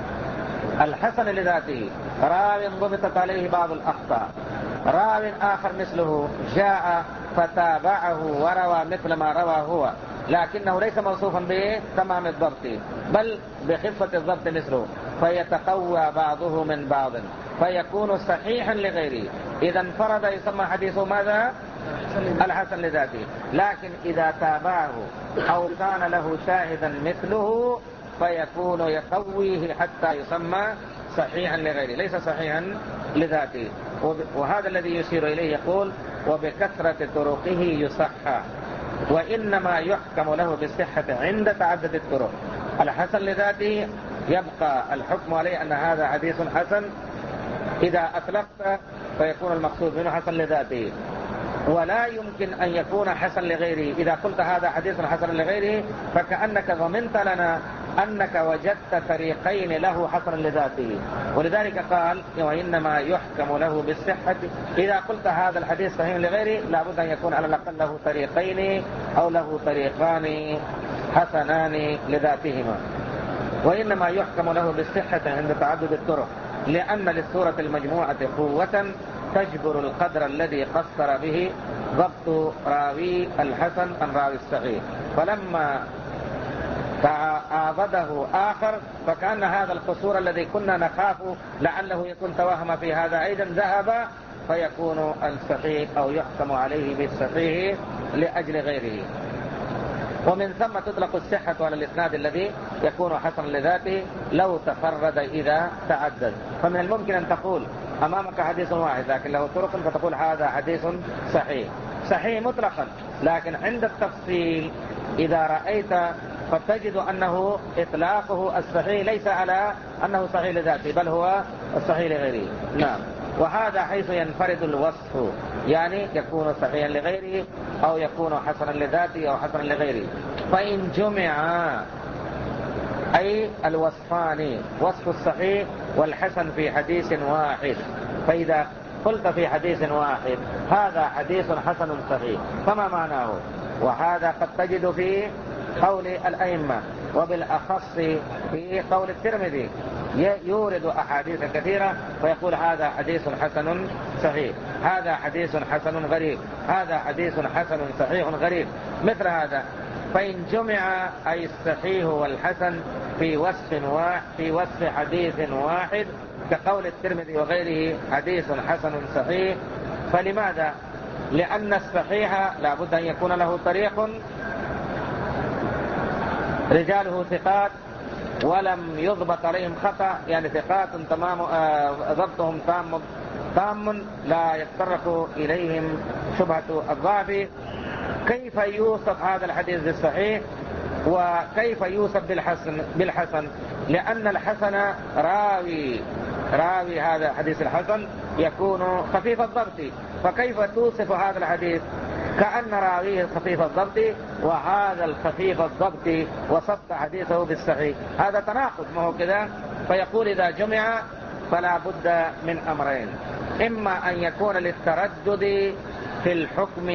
A: الحسن لذاته راو ضبطت عليه بعض الأخطاء، راو آخر مثله جاء فتابعه وروى مثل ما روى هو، لكنه ليس موصوفا بتمام الضبط بل بخفة الضبط مثله، فيتقوى بعضه من بعض فيكون صحيحا لغيره. إذا انفرد يسمى حديثه ماذا؟ الحسن لذاته، لكن إذا تابعه أو كان له شاهدا مثله فيكون يقويه حتى يسمى صحيحا لغيره ليس صحيحا لذاته. وهذا الذي يشير إليه، يقول وبكثرة طرقه يصحح، وإنما يحكم له بالصحة عند تعدد الطرق. الحسن لذاته يبقى الحكم عليه أن هذا حديث حسن إذا أطلقت فيكون المقصود منه حسن لذاته، ولا يمكن أن يكون حسن لغيره. إذا قلت هذا حديث حسن لغيره فكأنك ضمنت لنا أنك وجدت طريقين له حسن لذاته، ولذلك قال وإنما يحكم له بالصحة. إذا قلت هذا الحديث صحيح لغيره لابد أن يكون على الأقل له طريقين أو له طريقان حسنان لذاتهما. وإنما يحكم له بالصحة عند تعدد الطرق، لأن للسورة المجموعة قوة تجبر القدر الذي قصر به ضبط راوي الحسن عن راوي الصحيح، فلما تعاضده آخر فكأن هذا القصور الذي كنا نخاف لعله يكون توهم في هذا أيضا ذهب، فيكون الصحيح أو يحكم عليه بالصحيح لأجل غيره. ومن ثم تطلق الصحة على الإسناد الذي يكون حسن لذاته لو تفرد إذا تعدد. فمن الممكن أن تقول أمامك حديث واحد لكن له طرق فتقول هذا حديث صحيح صحيح مطلقا، لكن عند التفصيل إذا رأيت فتجد أنه إطلاقه الصحيح ليس على أنه صحيح لذاته بل هو الصحيح لغيره. نعم. وهذا حيث ينفرد الوصف، يعني يكون صحيحا لغيره أو يكون حسنا لذاته أو حسنا لغيره. فإن جمع أي الوصفان وصف الصحيح والحسن في حديث واحد، فإذا قلت في حديث واحد هذا حديث حسن صحيح فما معناه؟ وهذا قد تجد في قول الأئمة، وبالأخص في قول الترمذي يورد أحاديث كثيرة فيقول هذا حديث حسن صحيح، هذا حديث حسن غريب، هذا حديث حسن صحيح غريب، مثل هذا فإن جمع أي الصحيح والحسن في وصف واحد في وصف حديث واحد كقول الترمذي وغيره حديث حسن صحيح، فلماذا؟ لأن الصحيح لا بد أن يكون له طريق رجاله ثقات ولم يضبط عليهم خطأ، يعني ثقات تمام ضبطهم تام تام لا يتطرق إليهم شبهة الضعف. كيف يوصف هذا الحديث بالصحيح وكيف يوصف بالحسن بالحسن؟ لأن الحسن راوي راوي هذا الحديث الحسن يكون خفيف الضبط، فكيف توصف هذا الحديث كأن راويه خفيف الضبط وهذا الخفيف الضبط وصفت حديثه بالصحيح؟ هذا تناقض، ما هو كذا؟ فيقول إذا جمع فلا بد من أمرين: إما أن يكون للتردد في الحكم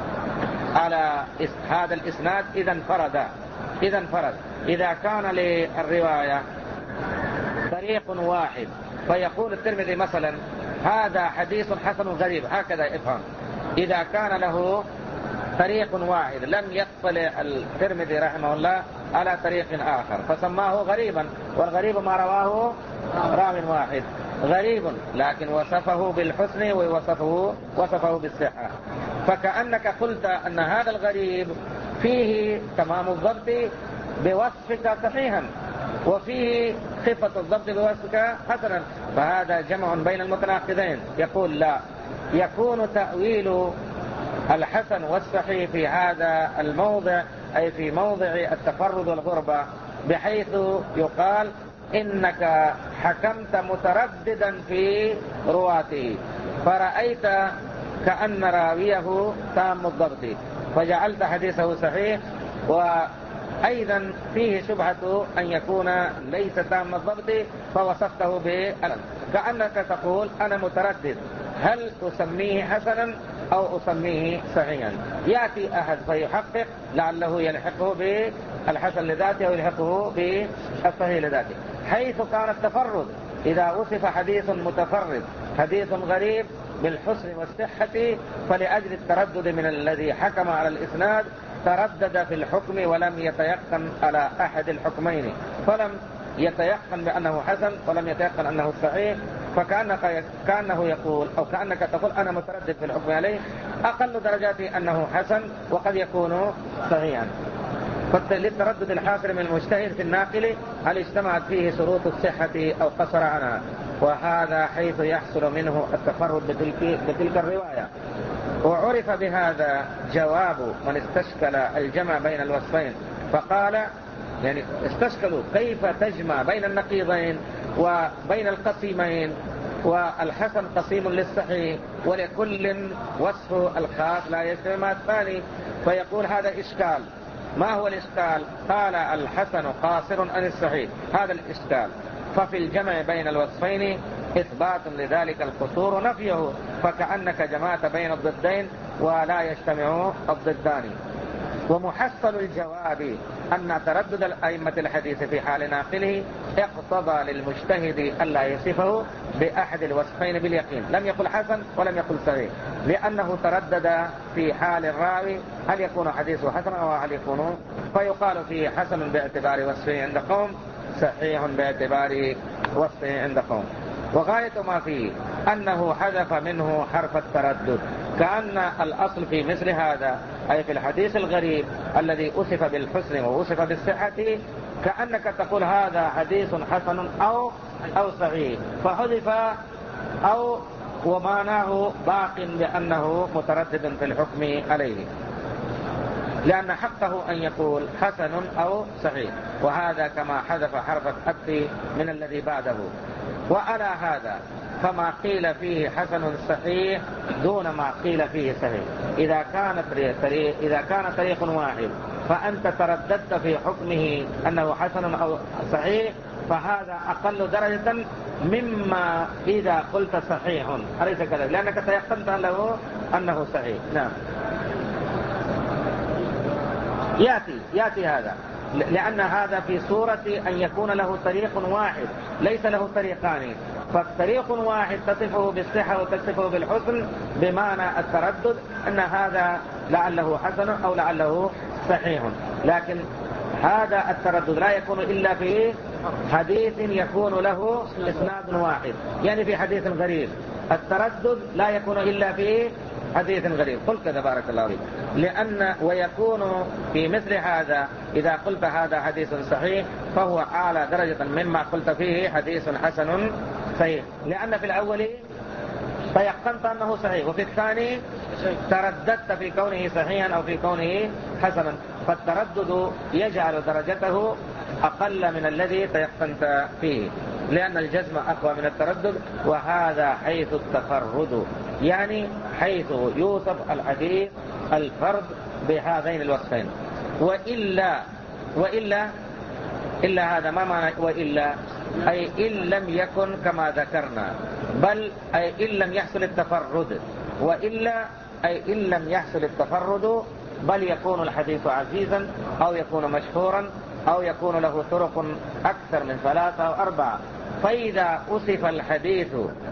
A: على هذا الإسناد إذا انفرد إذا انفرد إذا كان للرواية طريق واحد، فيقول الترمذي مثلا هذا حديث حسن غريب، هكذا افهم. إذا كان له طريق واحد لم يطلع الترمذي رحمه الله على طريق آخر فسماه غريبا، والغريب ما رواه راو واحد غريب، لكن وصفه بالحسن ووصفه وصفه بالصحة، فكأنك قلت أن هذا الغريب فيه تمام الضبط بوصفك صحيحا وفيه خفة الضبط بوصفك حسنا، فهذا جمع بين المتناقضين. يقول لا، يكون تأويل الحسن والصحيح في هذا الموضع أي في موضع التفرد والغربة، بحيث يقال إنك حكمت مترددا في رواته فرأيت كأن راويه تام الضبط فجعلت حديثه صحيح، وأيضا فيه شبهة أن يكون ليس تام الضبط فوصفته بالحسن، كأنك تقول أنا متردد هل أسميه حسنا أو أسميه صحيحا. يأتي أحد فيحقق لعله يلحقه بالحسن لذاته أو يلحقه بالصحيح لذاته، حيث كان التفرد إذا وصف حديث متفرد حديث غريب بالحسن والصحة فلأجل التردد من الذي حكم على الإسناد تردد في الحكم ولم يتيقن على أحد الحكمين، فلم يتيقن بأنه حسن ولم يتيقن أنه صحيح، فكأنك كأنه يقول أو كأنك تقول أنا متردد في الحكم عليه، أقل درجاته أنه حسن وقد يكون صحيحا. فللتردد الحاصل من المجتهد في الناقل هل اجتمعت فيه شروط الصحة أو قصر عنها، وهذا حيث يحصل منه التفرد بتلك, بتلك الرواية. وعرف بهذا جواب من استشكل الجمع بين الوصفين، فقال يعني استشكلوا كيف تجمع بين النقيضين وبين القسيمين، والحسن قسيم للصحيح ولكل وصف الخاص لا يشتمل مع الثاني، فيقول هذا إشكال. ما هو الإشكال؟ قال الحسن قاصر عن الصحيح، هذا الإشكال. ففي الجمع بين الوصفين إثبات لذلك القصور ونفيه، فكأنك جمعت بين الضدين ولا يجتمع الضدان. ومحصل الجواب أن تردد الأئمة الحديث في حال ناقله اقتضى للمجتهد ألا يصفه بأحد الوصفين باليقين، لم يقل حسن ولم يقل صحيح، لأنه تردد في حال الراوي هل يكون حديثه حسنا أو هل يكون، فيقال فيه حسن باعتبار وصفه عند قوم، صحيح باعتبار وصفه عند قوم. وغاية ما فيه أنه حذف منه حرف التردد، كأن الأصل في مثل هذا أي في الحديث الغريب الذي أصف بالحسن وأصف بالصحة كأنك تقول هذا حديث حسن أو أو صحيح، فحذف أو ومعناه باق بأنه متردد في الحكم عليه، لأن حقه أن يقول حسن أو صحيح، وهذا كما حذف حرف الأب من الذي بعده. وعلى هذا فما قيل فيه حسن صحيح دون ما قيل فيه صحيح. إذا كان طريق إذا كان طريق واحد فأنت ترددت في حكمه أنه حسن أو صحيح، فهذا أقل درجة مما إذا قلت صحيح، أليس كذلك؟ لأنك تيقنت له أنه صحيح. نعم، يأتي يأتي هذا، لأن هذا في صورة أن يكون له طريق واحد ليس له طريقان، فالطريق واحد تصفه بالصحة وتصفه بالحسن بمعنى التردد أن هذا لعله حسن أو لعله صحيح. لكن هذا التردد لا يكون إلا في حديث يكون له إسناد واحد، يعني في حديث غريب. التردد لا يكون إلا في حديث غريب. قل كذا بارك الله فيك. لأن ويكون في مثل هذا إذا قلت هذا حديث صحيح فهو أعلى درجة مما قلت فيه حديث حسن صحيح، لأن في الأول تيقنت أنه صحيح، وفي الثاني ترددت في كونه صحيحا أو في كونه حسنا، فالتردد يجعل درجته أقل من الذي تيقنت فيه، لأن الجزم أقوى من التردد. وهذا حيث التفرد، يعني حيث يوصف الحديث الفرد بهذين الوصفين. وإلا وإلا إلا هذا ما معنى وإلا؟ أي إن لم يكن كما ذكرنا، بل أي إن لم يحصل التفرد. وإلا أي إن لم يحصل التفرد بل يكون الحديث عزيزا أو يكون مشهورا أو يكون له طرق أكثر من ثلاثة أو أربعة. فإذا أصف الحديث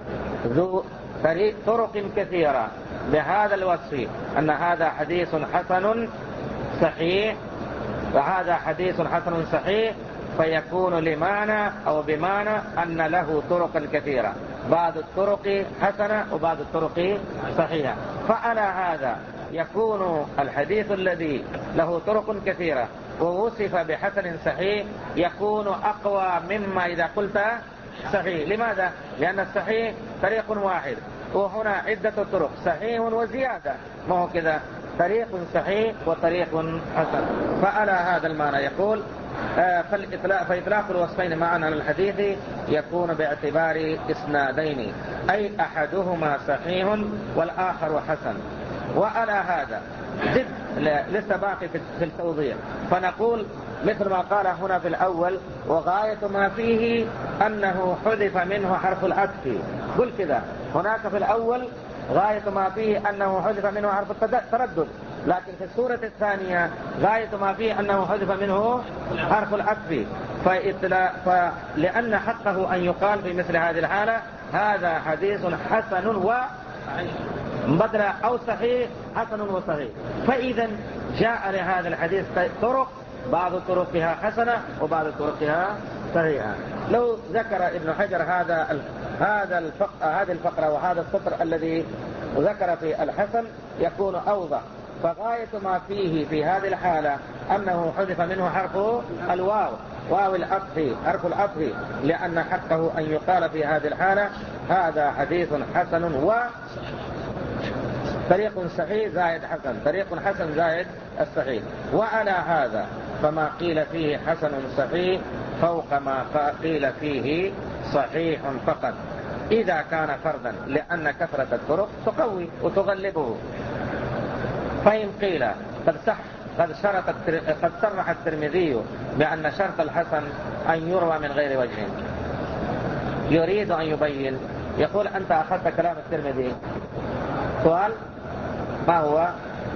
A: ذو طرق كثيرة بهذا الوصف أن هذا حديث حسن صحيح وهذا حديث حسن صحيح، فيكون لمعنى أو بمعنى أن له طرقا كثيرة، بعض الطرق حسنة وبعض الطرق صحيحة. فعلى هذا يكون الحديث الذي له طرق كثيرة ووصف بحسن صحيح يكون أقوى مما إذا قلت صحيح. لماذا؟ لأن الصحيح طريق واحد، وهنا عدة طرق، صحيح وزيادة، ما هو كذا طريق صحيح وطريق حسن. فعلى هذا المعنى يقول آه فالإطلاق فإطلاق الوصفين معا على الحديث يكون باعتبار إسنادين، أي أحدهما صحيح والآخر حسن. وعلى هذا زد لسه باقي في التوضيح، فنقول مثل ما قال هنا في الأول وغاية ما فيه أنه حذف منه حرف العطف. قل كذا، هناك في الأول غاية ما فيه أنه حذف منه حرف التردد، لكن في السورة الثانية غاية ما فيه أنه حذف منه حرف العطف. فلأن حقه أن يقال في مثل هذه الحالة هذا حديث حسن و بدل أو صحيح حسن وصحيح. فإذا جاء لهذا الحديث طرق، بعض طرقها حسنة وبعض طرقها صحيحة. لو ذكر ابن حجر هذا هذا الفقرة هذه الفقرة وهذا السطر الذي ذكر في الحسن يكون أوضح. فغاية ما فيه في هذه الحالة أنه حذف منه حرف الواو، واو العطف، حرف العطف، لأن حقه أن يقال في هذه الحالة هذا حديث حسن و طريق صحيح زائد حسن، طريق حسن زائد الصحيح. وعلى هذا فما قيل فيه حسن صحيح فوق ما قيل فيه صحيح فقط إذا كان فردا، لأن كثرة الطرق تقوي وتغلبه. فإن قيل قد صح قد شرط قد صرح الترمذي بأن شرط الحسن أن يروى من غير وجه، يريد أن يبين، يقول أنت أخذت كلام الترمذي، سؤال ما هو؟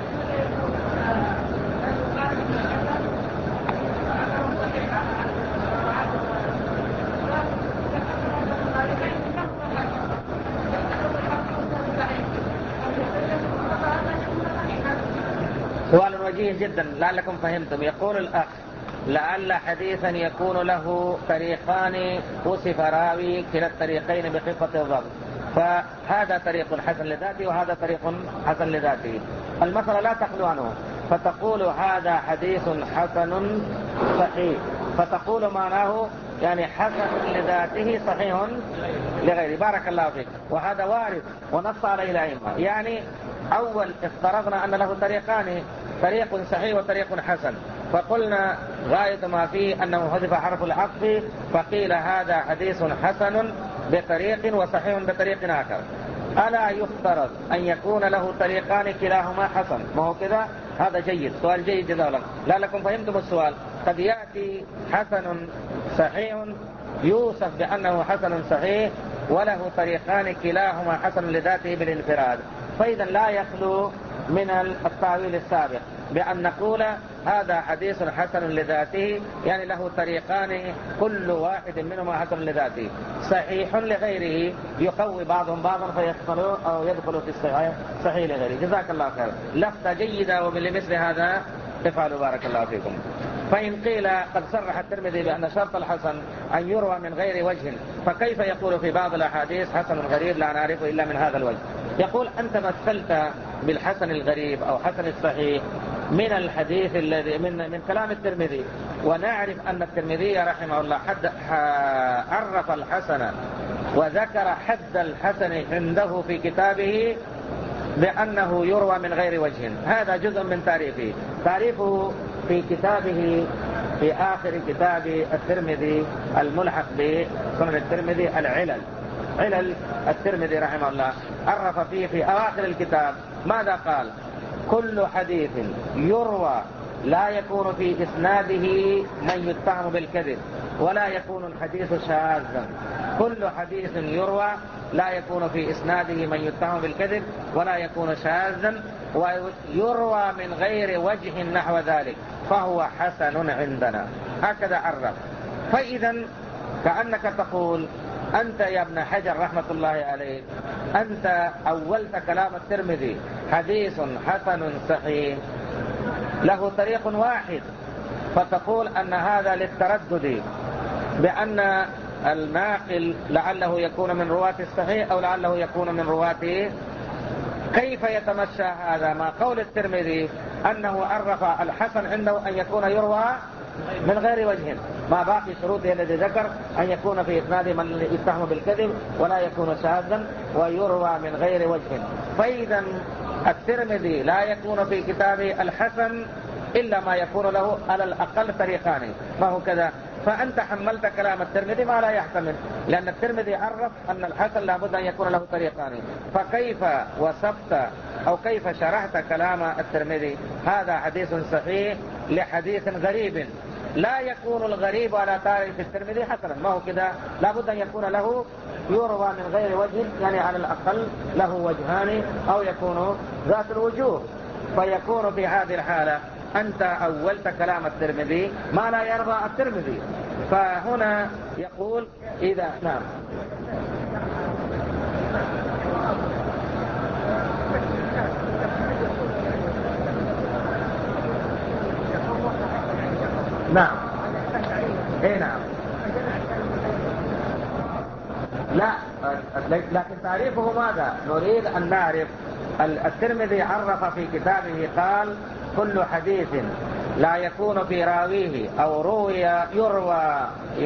A: سؤال وجيه جدا لعلكم فهمتم. يقول الأخ لعل حديثا يكون له طريقان وصف راوي كلا الطريقين بخفة الضبط، فهذا طريق حسن لذاته وهذا طريق حسن لذاته، المسألة لا تخلو عنه، فتقول هذا حديث حسن صحيح، فتقول معناه يعني حسن لذاته صحيح لغيره. بارك الله فيك. وهذا وارد ونص عليه الأئمة. يعني أول افترضنا أن له طريقان، طريق صحيح وطريق حسن، فقلنا غاية ما فيه أنه حذف حرف العطف، فقيل هذا حديث حسن بطريق وصحيح بطريق آخر. ألا يفترض أن يكون له طريقان كلاهما حسن؟ ما هو كذا؟ هذا جيد، سؤال جيد جدا. لا لكم فهمتم السؤال. قد يأتي حسن صحيح يوصف بأنه حسن صحيح وله طريقان كلاهما حسن لذاته بالانفراد، فإذا لا يخلو من التأويل السابق بأن نقول هذا حديث حسن لذاته، يعني له طريقان كل واحد منهما حسن لذاته، صحيح لغيره يقوي بعضهم بعضا فيدخل أو يدخل في الصحيح صحيح لغيره. جزاك الله خير، لفتة جيدة. ومثل هذا افعلوا بارك الله فيكم. فإن قيل قد صرح الترمذي بأن شرط الحسن أن يروى من غير وجه، فكيف يقول في بعض الأحاديث حسن غريب لا نعرفه إلا من هذا الوجه؟ يقول أنت مثلت بالحسن الغريب أو حسن الصحيح من الحديث الذي من من كلام الترمذي، ونعرف أن الترمذي رحمه الله حد عرف الحسن وذكر حد الحسن عنده في كتابه بأنه يروى من غير وجه. هذا جزء من تعريفه. تعريفه في كتابه في آخر كتاب الترمذي الملحق بسنن الترمذي العلل، علل الترمذي رحمه الله، عرف فيه في أواخر الكتاب ماذا قال؟ كل حديث يروى لا يكون في إسناده من يتهم بالكذب ولا يكون الحديث شاذا. كل حديث يروى لا يكون في إسناده من يتهم بالكذب ولا يكون شاذا ويروى من غير وجه نحو ذلك فهو حسن عندنا. هكذا عرف. فإذا كأنك تقول أنت يا ابن حجر رحمة الله عليك، أنت أولت كلام الترمذي حديث حسن صحيح له طريق واحد، فتقول أن هذا للتردد بأن الناقل لعله يكون من رواة الصحيح أو لعله يكون من رواته. كيف يتمشى هذا مع قول الترمذي أنه عرف الحسن عنده أن يكون يروى من غير وجه مع باقي شروطه الذي ذكر أن يكون في إسناده من يتهم بالكذب ولا يكون شاذا ويروى من غير وجه؟ فإذا الترمذي لا يكون في كتابه الحسن إلا ما يكون له على الأقل طريقان، ما هو كذا؟ فأنت حملت كلام الترمذي ما لا يحتمل، لأن الترمذي عرف أن الحسن لابد أن يكون له طريقان، فكيف وصفت أو كيف شرحت كلام الترمذي هذا حديث صحيح لحديث غريب؟ لا يكون الغريب على تعريف الترمذي حسنا، ما هو كذا؟ لابد أن يكون له يروى من غير وجه، يعني على الأقل له وجهان أو يكون ذات الوجوه. فيكون في هذه الحالة أنت أولت كلام الترمذي ما لا يرضى الترمذي. فهنا يقول إذا نعم نعم اي نعم لا، لكن تعريفه ماذا؟ نريد أن نعرف. الترمذي عرف في كتابه قال كل حديث لا يكون في راويه أو روي يروى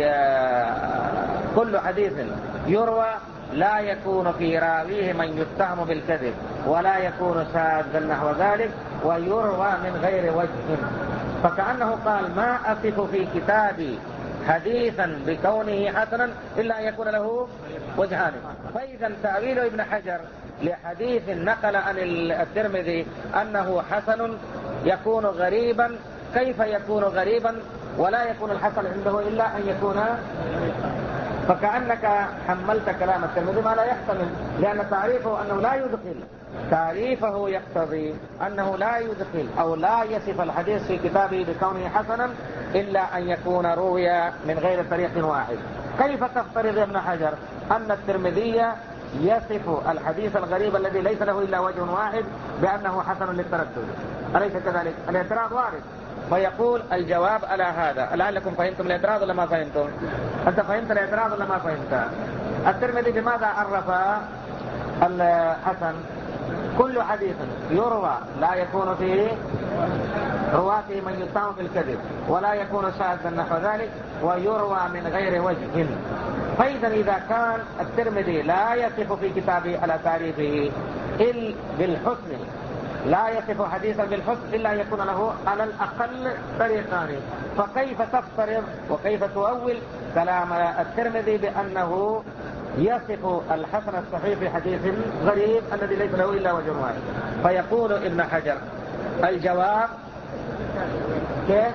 A: كل حديث يروى لا يكون في راويه من يتهم بالكذب ولا يكون شاذا نحو ذلك ويروى من غير وجه. فكأنه قال ما أصف في كتابي حديثا بكونه حسنا إلا أن يكون له وجهان. فإذا تأويل ابن حجر لحديث نقل عن الترمذي أنه حسن يكون غريبا. كيف يكون غريبا ولا يكون الحسن عنده إلا أن يكون؟ فكأنك حملت كلام الترمذي ما لا يحتمل، لأن تعريفه أنه لا يدخل، تعريفه يقتضي أنه لا يدخل أو لا يصف الحديث في كتابه بكونه حسنا إلا أن يكون روي من غير طريق واحد. كيف تفترض ابن حجر أن الترمذي يصف الحديث الغريب الذي ليس له إلا وجه واحد بأنه حسن للتردد؟ أليس كذلك؟ الاعتراض وارد. فيقول الجواب على هذا. لعلكم فهمتم الاعتراض ولا ما فهمتم؟ أنت فهمت الاعتراض ولا ما فهمت؟ الترمذي بماذا عرف الحسن؟ كل حديث يروى لا يكون فيه رواته من يتهم بالكذب ولا يكون شاذا نحو ذلك ويروى من غير وجه. فإذا إذا كان الترمذي لا يصف في كتابه على تعريفه إلا بالحسن، لا يصف حديثا بالحسن إلا أن يكون له على الأقل طريقان، فكيف تفترض وكيف تؤول كلام الترمذي بأنه يصف الحسن الصحيح في حديث غريب الذي ليس له إلا وجه واحد؟ فيقول ابن حجر الجواب كيف؟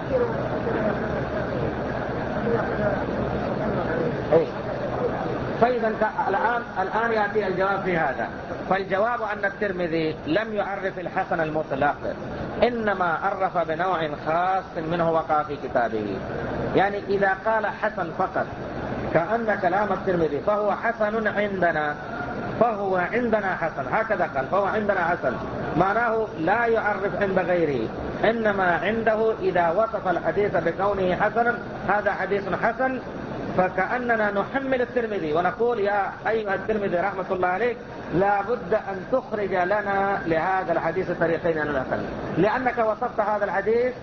A: إيه؟ فإذا الآن الآن يأتي الجواب في هذا. فالجواب أن الترمذي لم يعرف الحسن المطلق، إنما عرف بنوع خاص منه وقع في كتابه. يعني إذا قال حسن فقط كأن كلام الترمذي فهو حسن عندنا، فهو عندنا حسن، هكذا قال فهو عندنا حسن، معناه لا يعرف عند غيره. إنما عنده إذا وصف الحديث بكونه حسنا هذا حديث حسن، فكأننا نحمل الترمذي ونقول يا أيها الترمذي رحمة الله عليك لا بد أن تخرج لنا لهذا الحديث طريقين على الأقل، لأنك وصفت هذا الحديث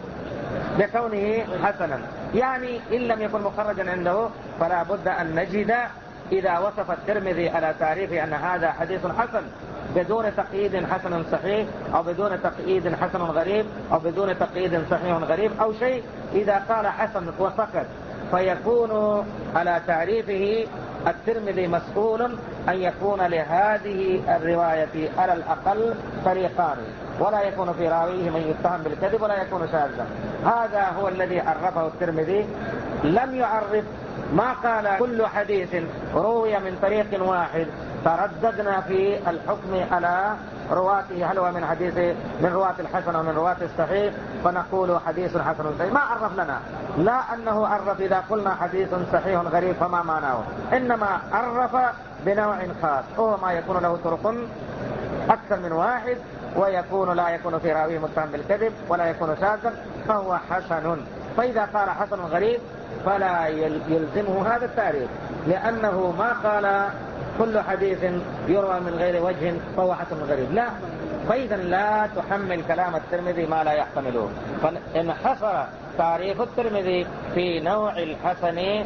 A: بكونه حسنا، يعني إن لم يكن مخرجا عنده فلا بد أن نجد إذا وصف الترمذي على تعريفه أن هذا حديث حسن بدون تقييد حسن صحيح أو بدون تقييد حسن غريب أو بدون تقييد صحيح غريب أو شيء، إذا قال حسن وسكت فيكون على تعريفه الترمذي مسؤول أن يكون لهذه الرواية على الأقل طريقان، ولا يكون في راويه من يتهم بالكذب ولا يكون شاذا. هذا هو الذي عرفه الترمذي، لم يعرف ما قال كل حديث روي من طريق واحد ترددنا في الحكم على رواته هل هو من حديث من رواة الحسن ومن رواة الصحيح فنقول حديث حسن صحيح، ما عرف لنا، لا أنه عرف إذا قلنا حديث صحيح غريب فما معناه، إنما عرف بنوع خاص وهو ما يكون له طرق أكثر من واحد ويكون لا يكون في راويه متهم بالكذب ولا يكون شاذا فهو حسن. فإذا قال حسن غريب فلا يلزمه هذا التعريف، لأنه ما قال كل حديث يروى من غير وجه فهو حسن غريب، لا، فإذا لا تحمل كلام الترمذي ما لا يحتمله. فإن حصر تعريف الترمذي في نوع الحسن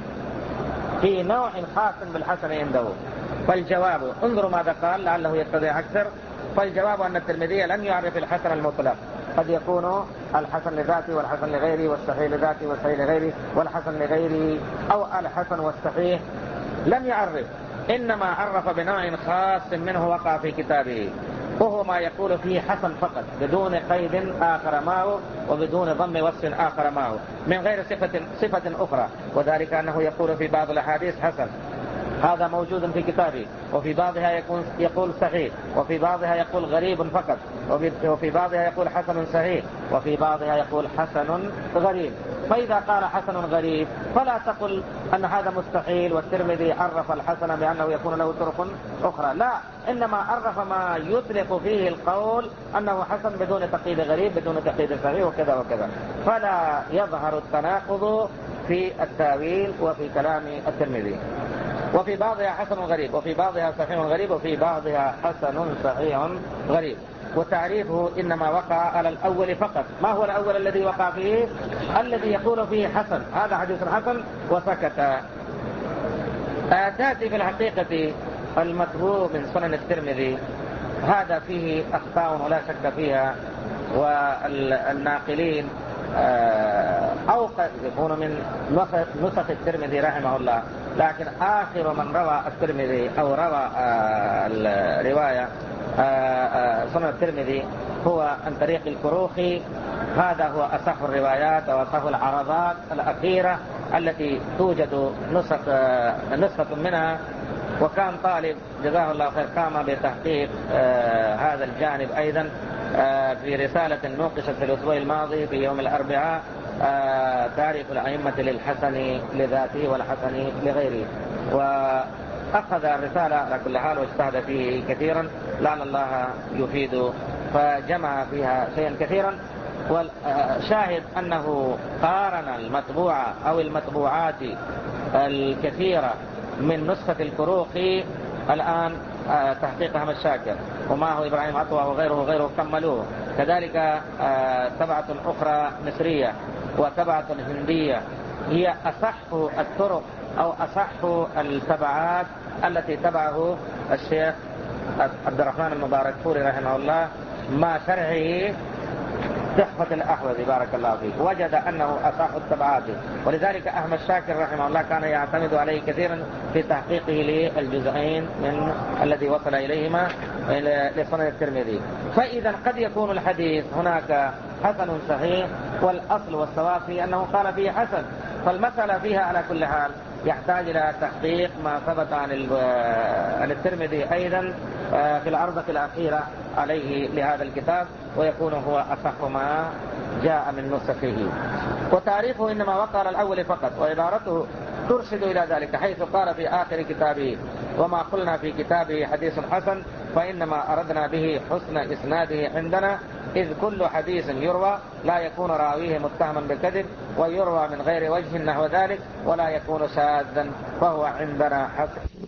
A: في نوع خاص بالحسن عنده، فالجواب انظروا ماذا قال لعله يتضح أكثر. فالجواب أن الترمذي لم يعرف الحسن المطلق، قد يكون الحسن لذاته والحسن لغيره والصحيح لذاته والصحيح لغيره والحسن لغيره أو الحسن والصحيح، لم يعرف، إنما عرف بنوع خاص منه وقع في كتابه، وهو ما يقول فيه حسن فقط بدون قيد آخر معه وبدون ضم وصف آخر معه من غير صفة, صفة أخرى، وذلك أنه يقول في بعض الأحاديث حسن، هذا موجود في كتابه، وفي بعضها يكون يقول صحيح، وفي بعضها يقول غريب فقط، وفي بعضها يقول حسن صحيح، وفي بعضها يقول حسن غريب. فإذا قال حسن غريب فلا تقل أن هذا مستحيل والترمذي عرف الحسن بأنه يكون له طرق أخرى، لا، إنما عرف ما يطلق فيه القول أنه حسن بدون تقييد غريب بدون تقييد صحيح وكذا وكذا، فلا يظهر التناقض في التاويل وفي كلام الترمذي. وفي بعضها حسن غريب وفي بعضها صحيح غريب وفي بعضها حسن صحيح غريب، وتعريفه إنما وقع على الأول فقط. ما هو الأول الذي وقع فيه؟ الذي يقول فيه حسن، هذا حديث حسن وسكت. تأتي في الحقيقة المطبوع من سنن الترمذي هذا فيه أخطاء ولا شك فيها، والناقلين أو قد يكون من نسخ الترمذي رحمه الله، لكن آخر من روى الترمذي أو روى الرواية سنن الترمذي هو عن طريق الكروخي، هذا هو أصح الروايات وأصح العرضات الأخيرة التي توجد نسخ نسخة منها. وكان طالب جزاه الله خير قام بتحقيق هذا الجانب أيضا في رسالة نوقشت في الأسبوع الماضي في يوم الأربعاء، تعريف الأئمة للحسن لذاته والحسن لغيره، وأخذ الرسالة على كل حال واجتهد فيه كثيرا لعل الله يفيد، فجمع فيها شيئا كثيرا. والشاهد أنه قارن المطبوعة أو المطبوعات الكثيرة من نسخة الكروخي الآن تحقيق أحمد شاكر وما هو إبراهيم عطوة وغيره وغيره كملوه، كذلك تبعة أخرى مصرية وتبعة هندية هي أصح الطرق أو أصح التبعات التي تبعه الشيخ عبد الرحمن المبارك فوري رحمه الله مع شرحه تحفة الأحوذي بارك الله فيه، وجد أنه أصح التبعات، ولذلك أحمد شاكر رحمه الله كان يعتمد عليه كثيرا في تحقيقه للجزئين من الذي وصل إليهما لسنن الترمذي. فإذا قد يكون الحديث هناك حسن صحيح والأصل والصواب في أنه قال فيه حسن، فالمسألة فيها على كل حال يحتاج إلى تحقيق ما ثبت عن الترمذي أيضا في العرضة الأخيرة عليه لهذا الكتاب، ويكون هو أصح ما جاء من نسخه. وتعريفه إنما وقع على الأول فقط، وعبارته ترشد إلى ذلك حيث قال في آخر كتابه وما قلنا في كتابه حديث حسن فإنما أردنا به حسن إسناده عندنا، إذ كل حديث يروى لا يكون راويه متهما بالكذب، ويروى من غير وجه نحو ذلك، ولا يكون شاذا، فهو عندنا حسن.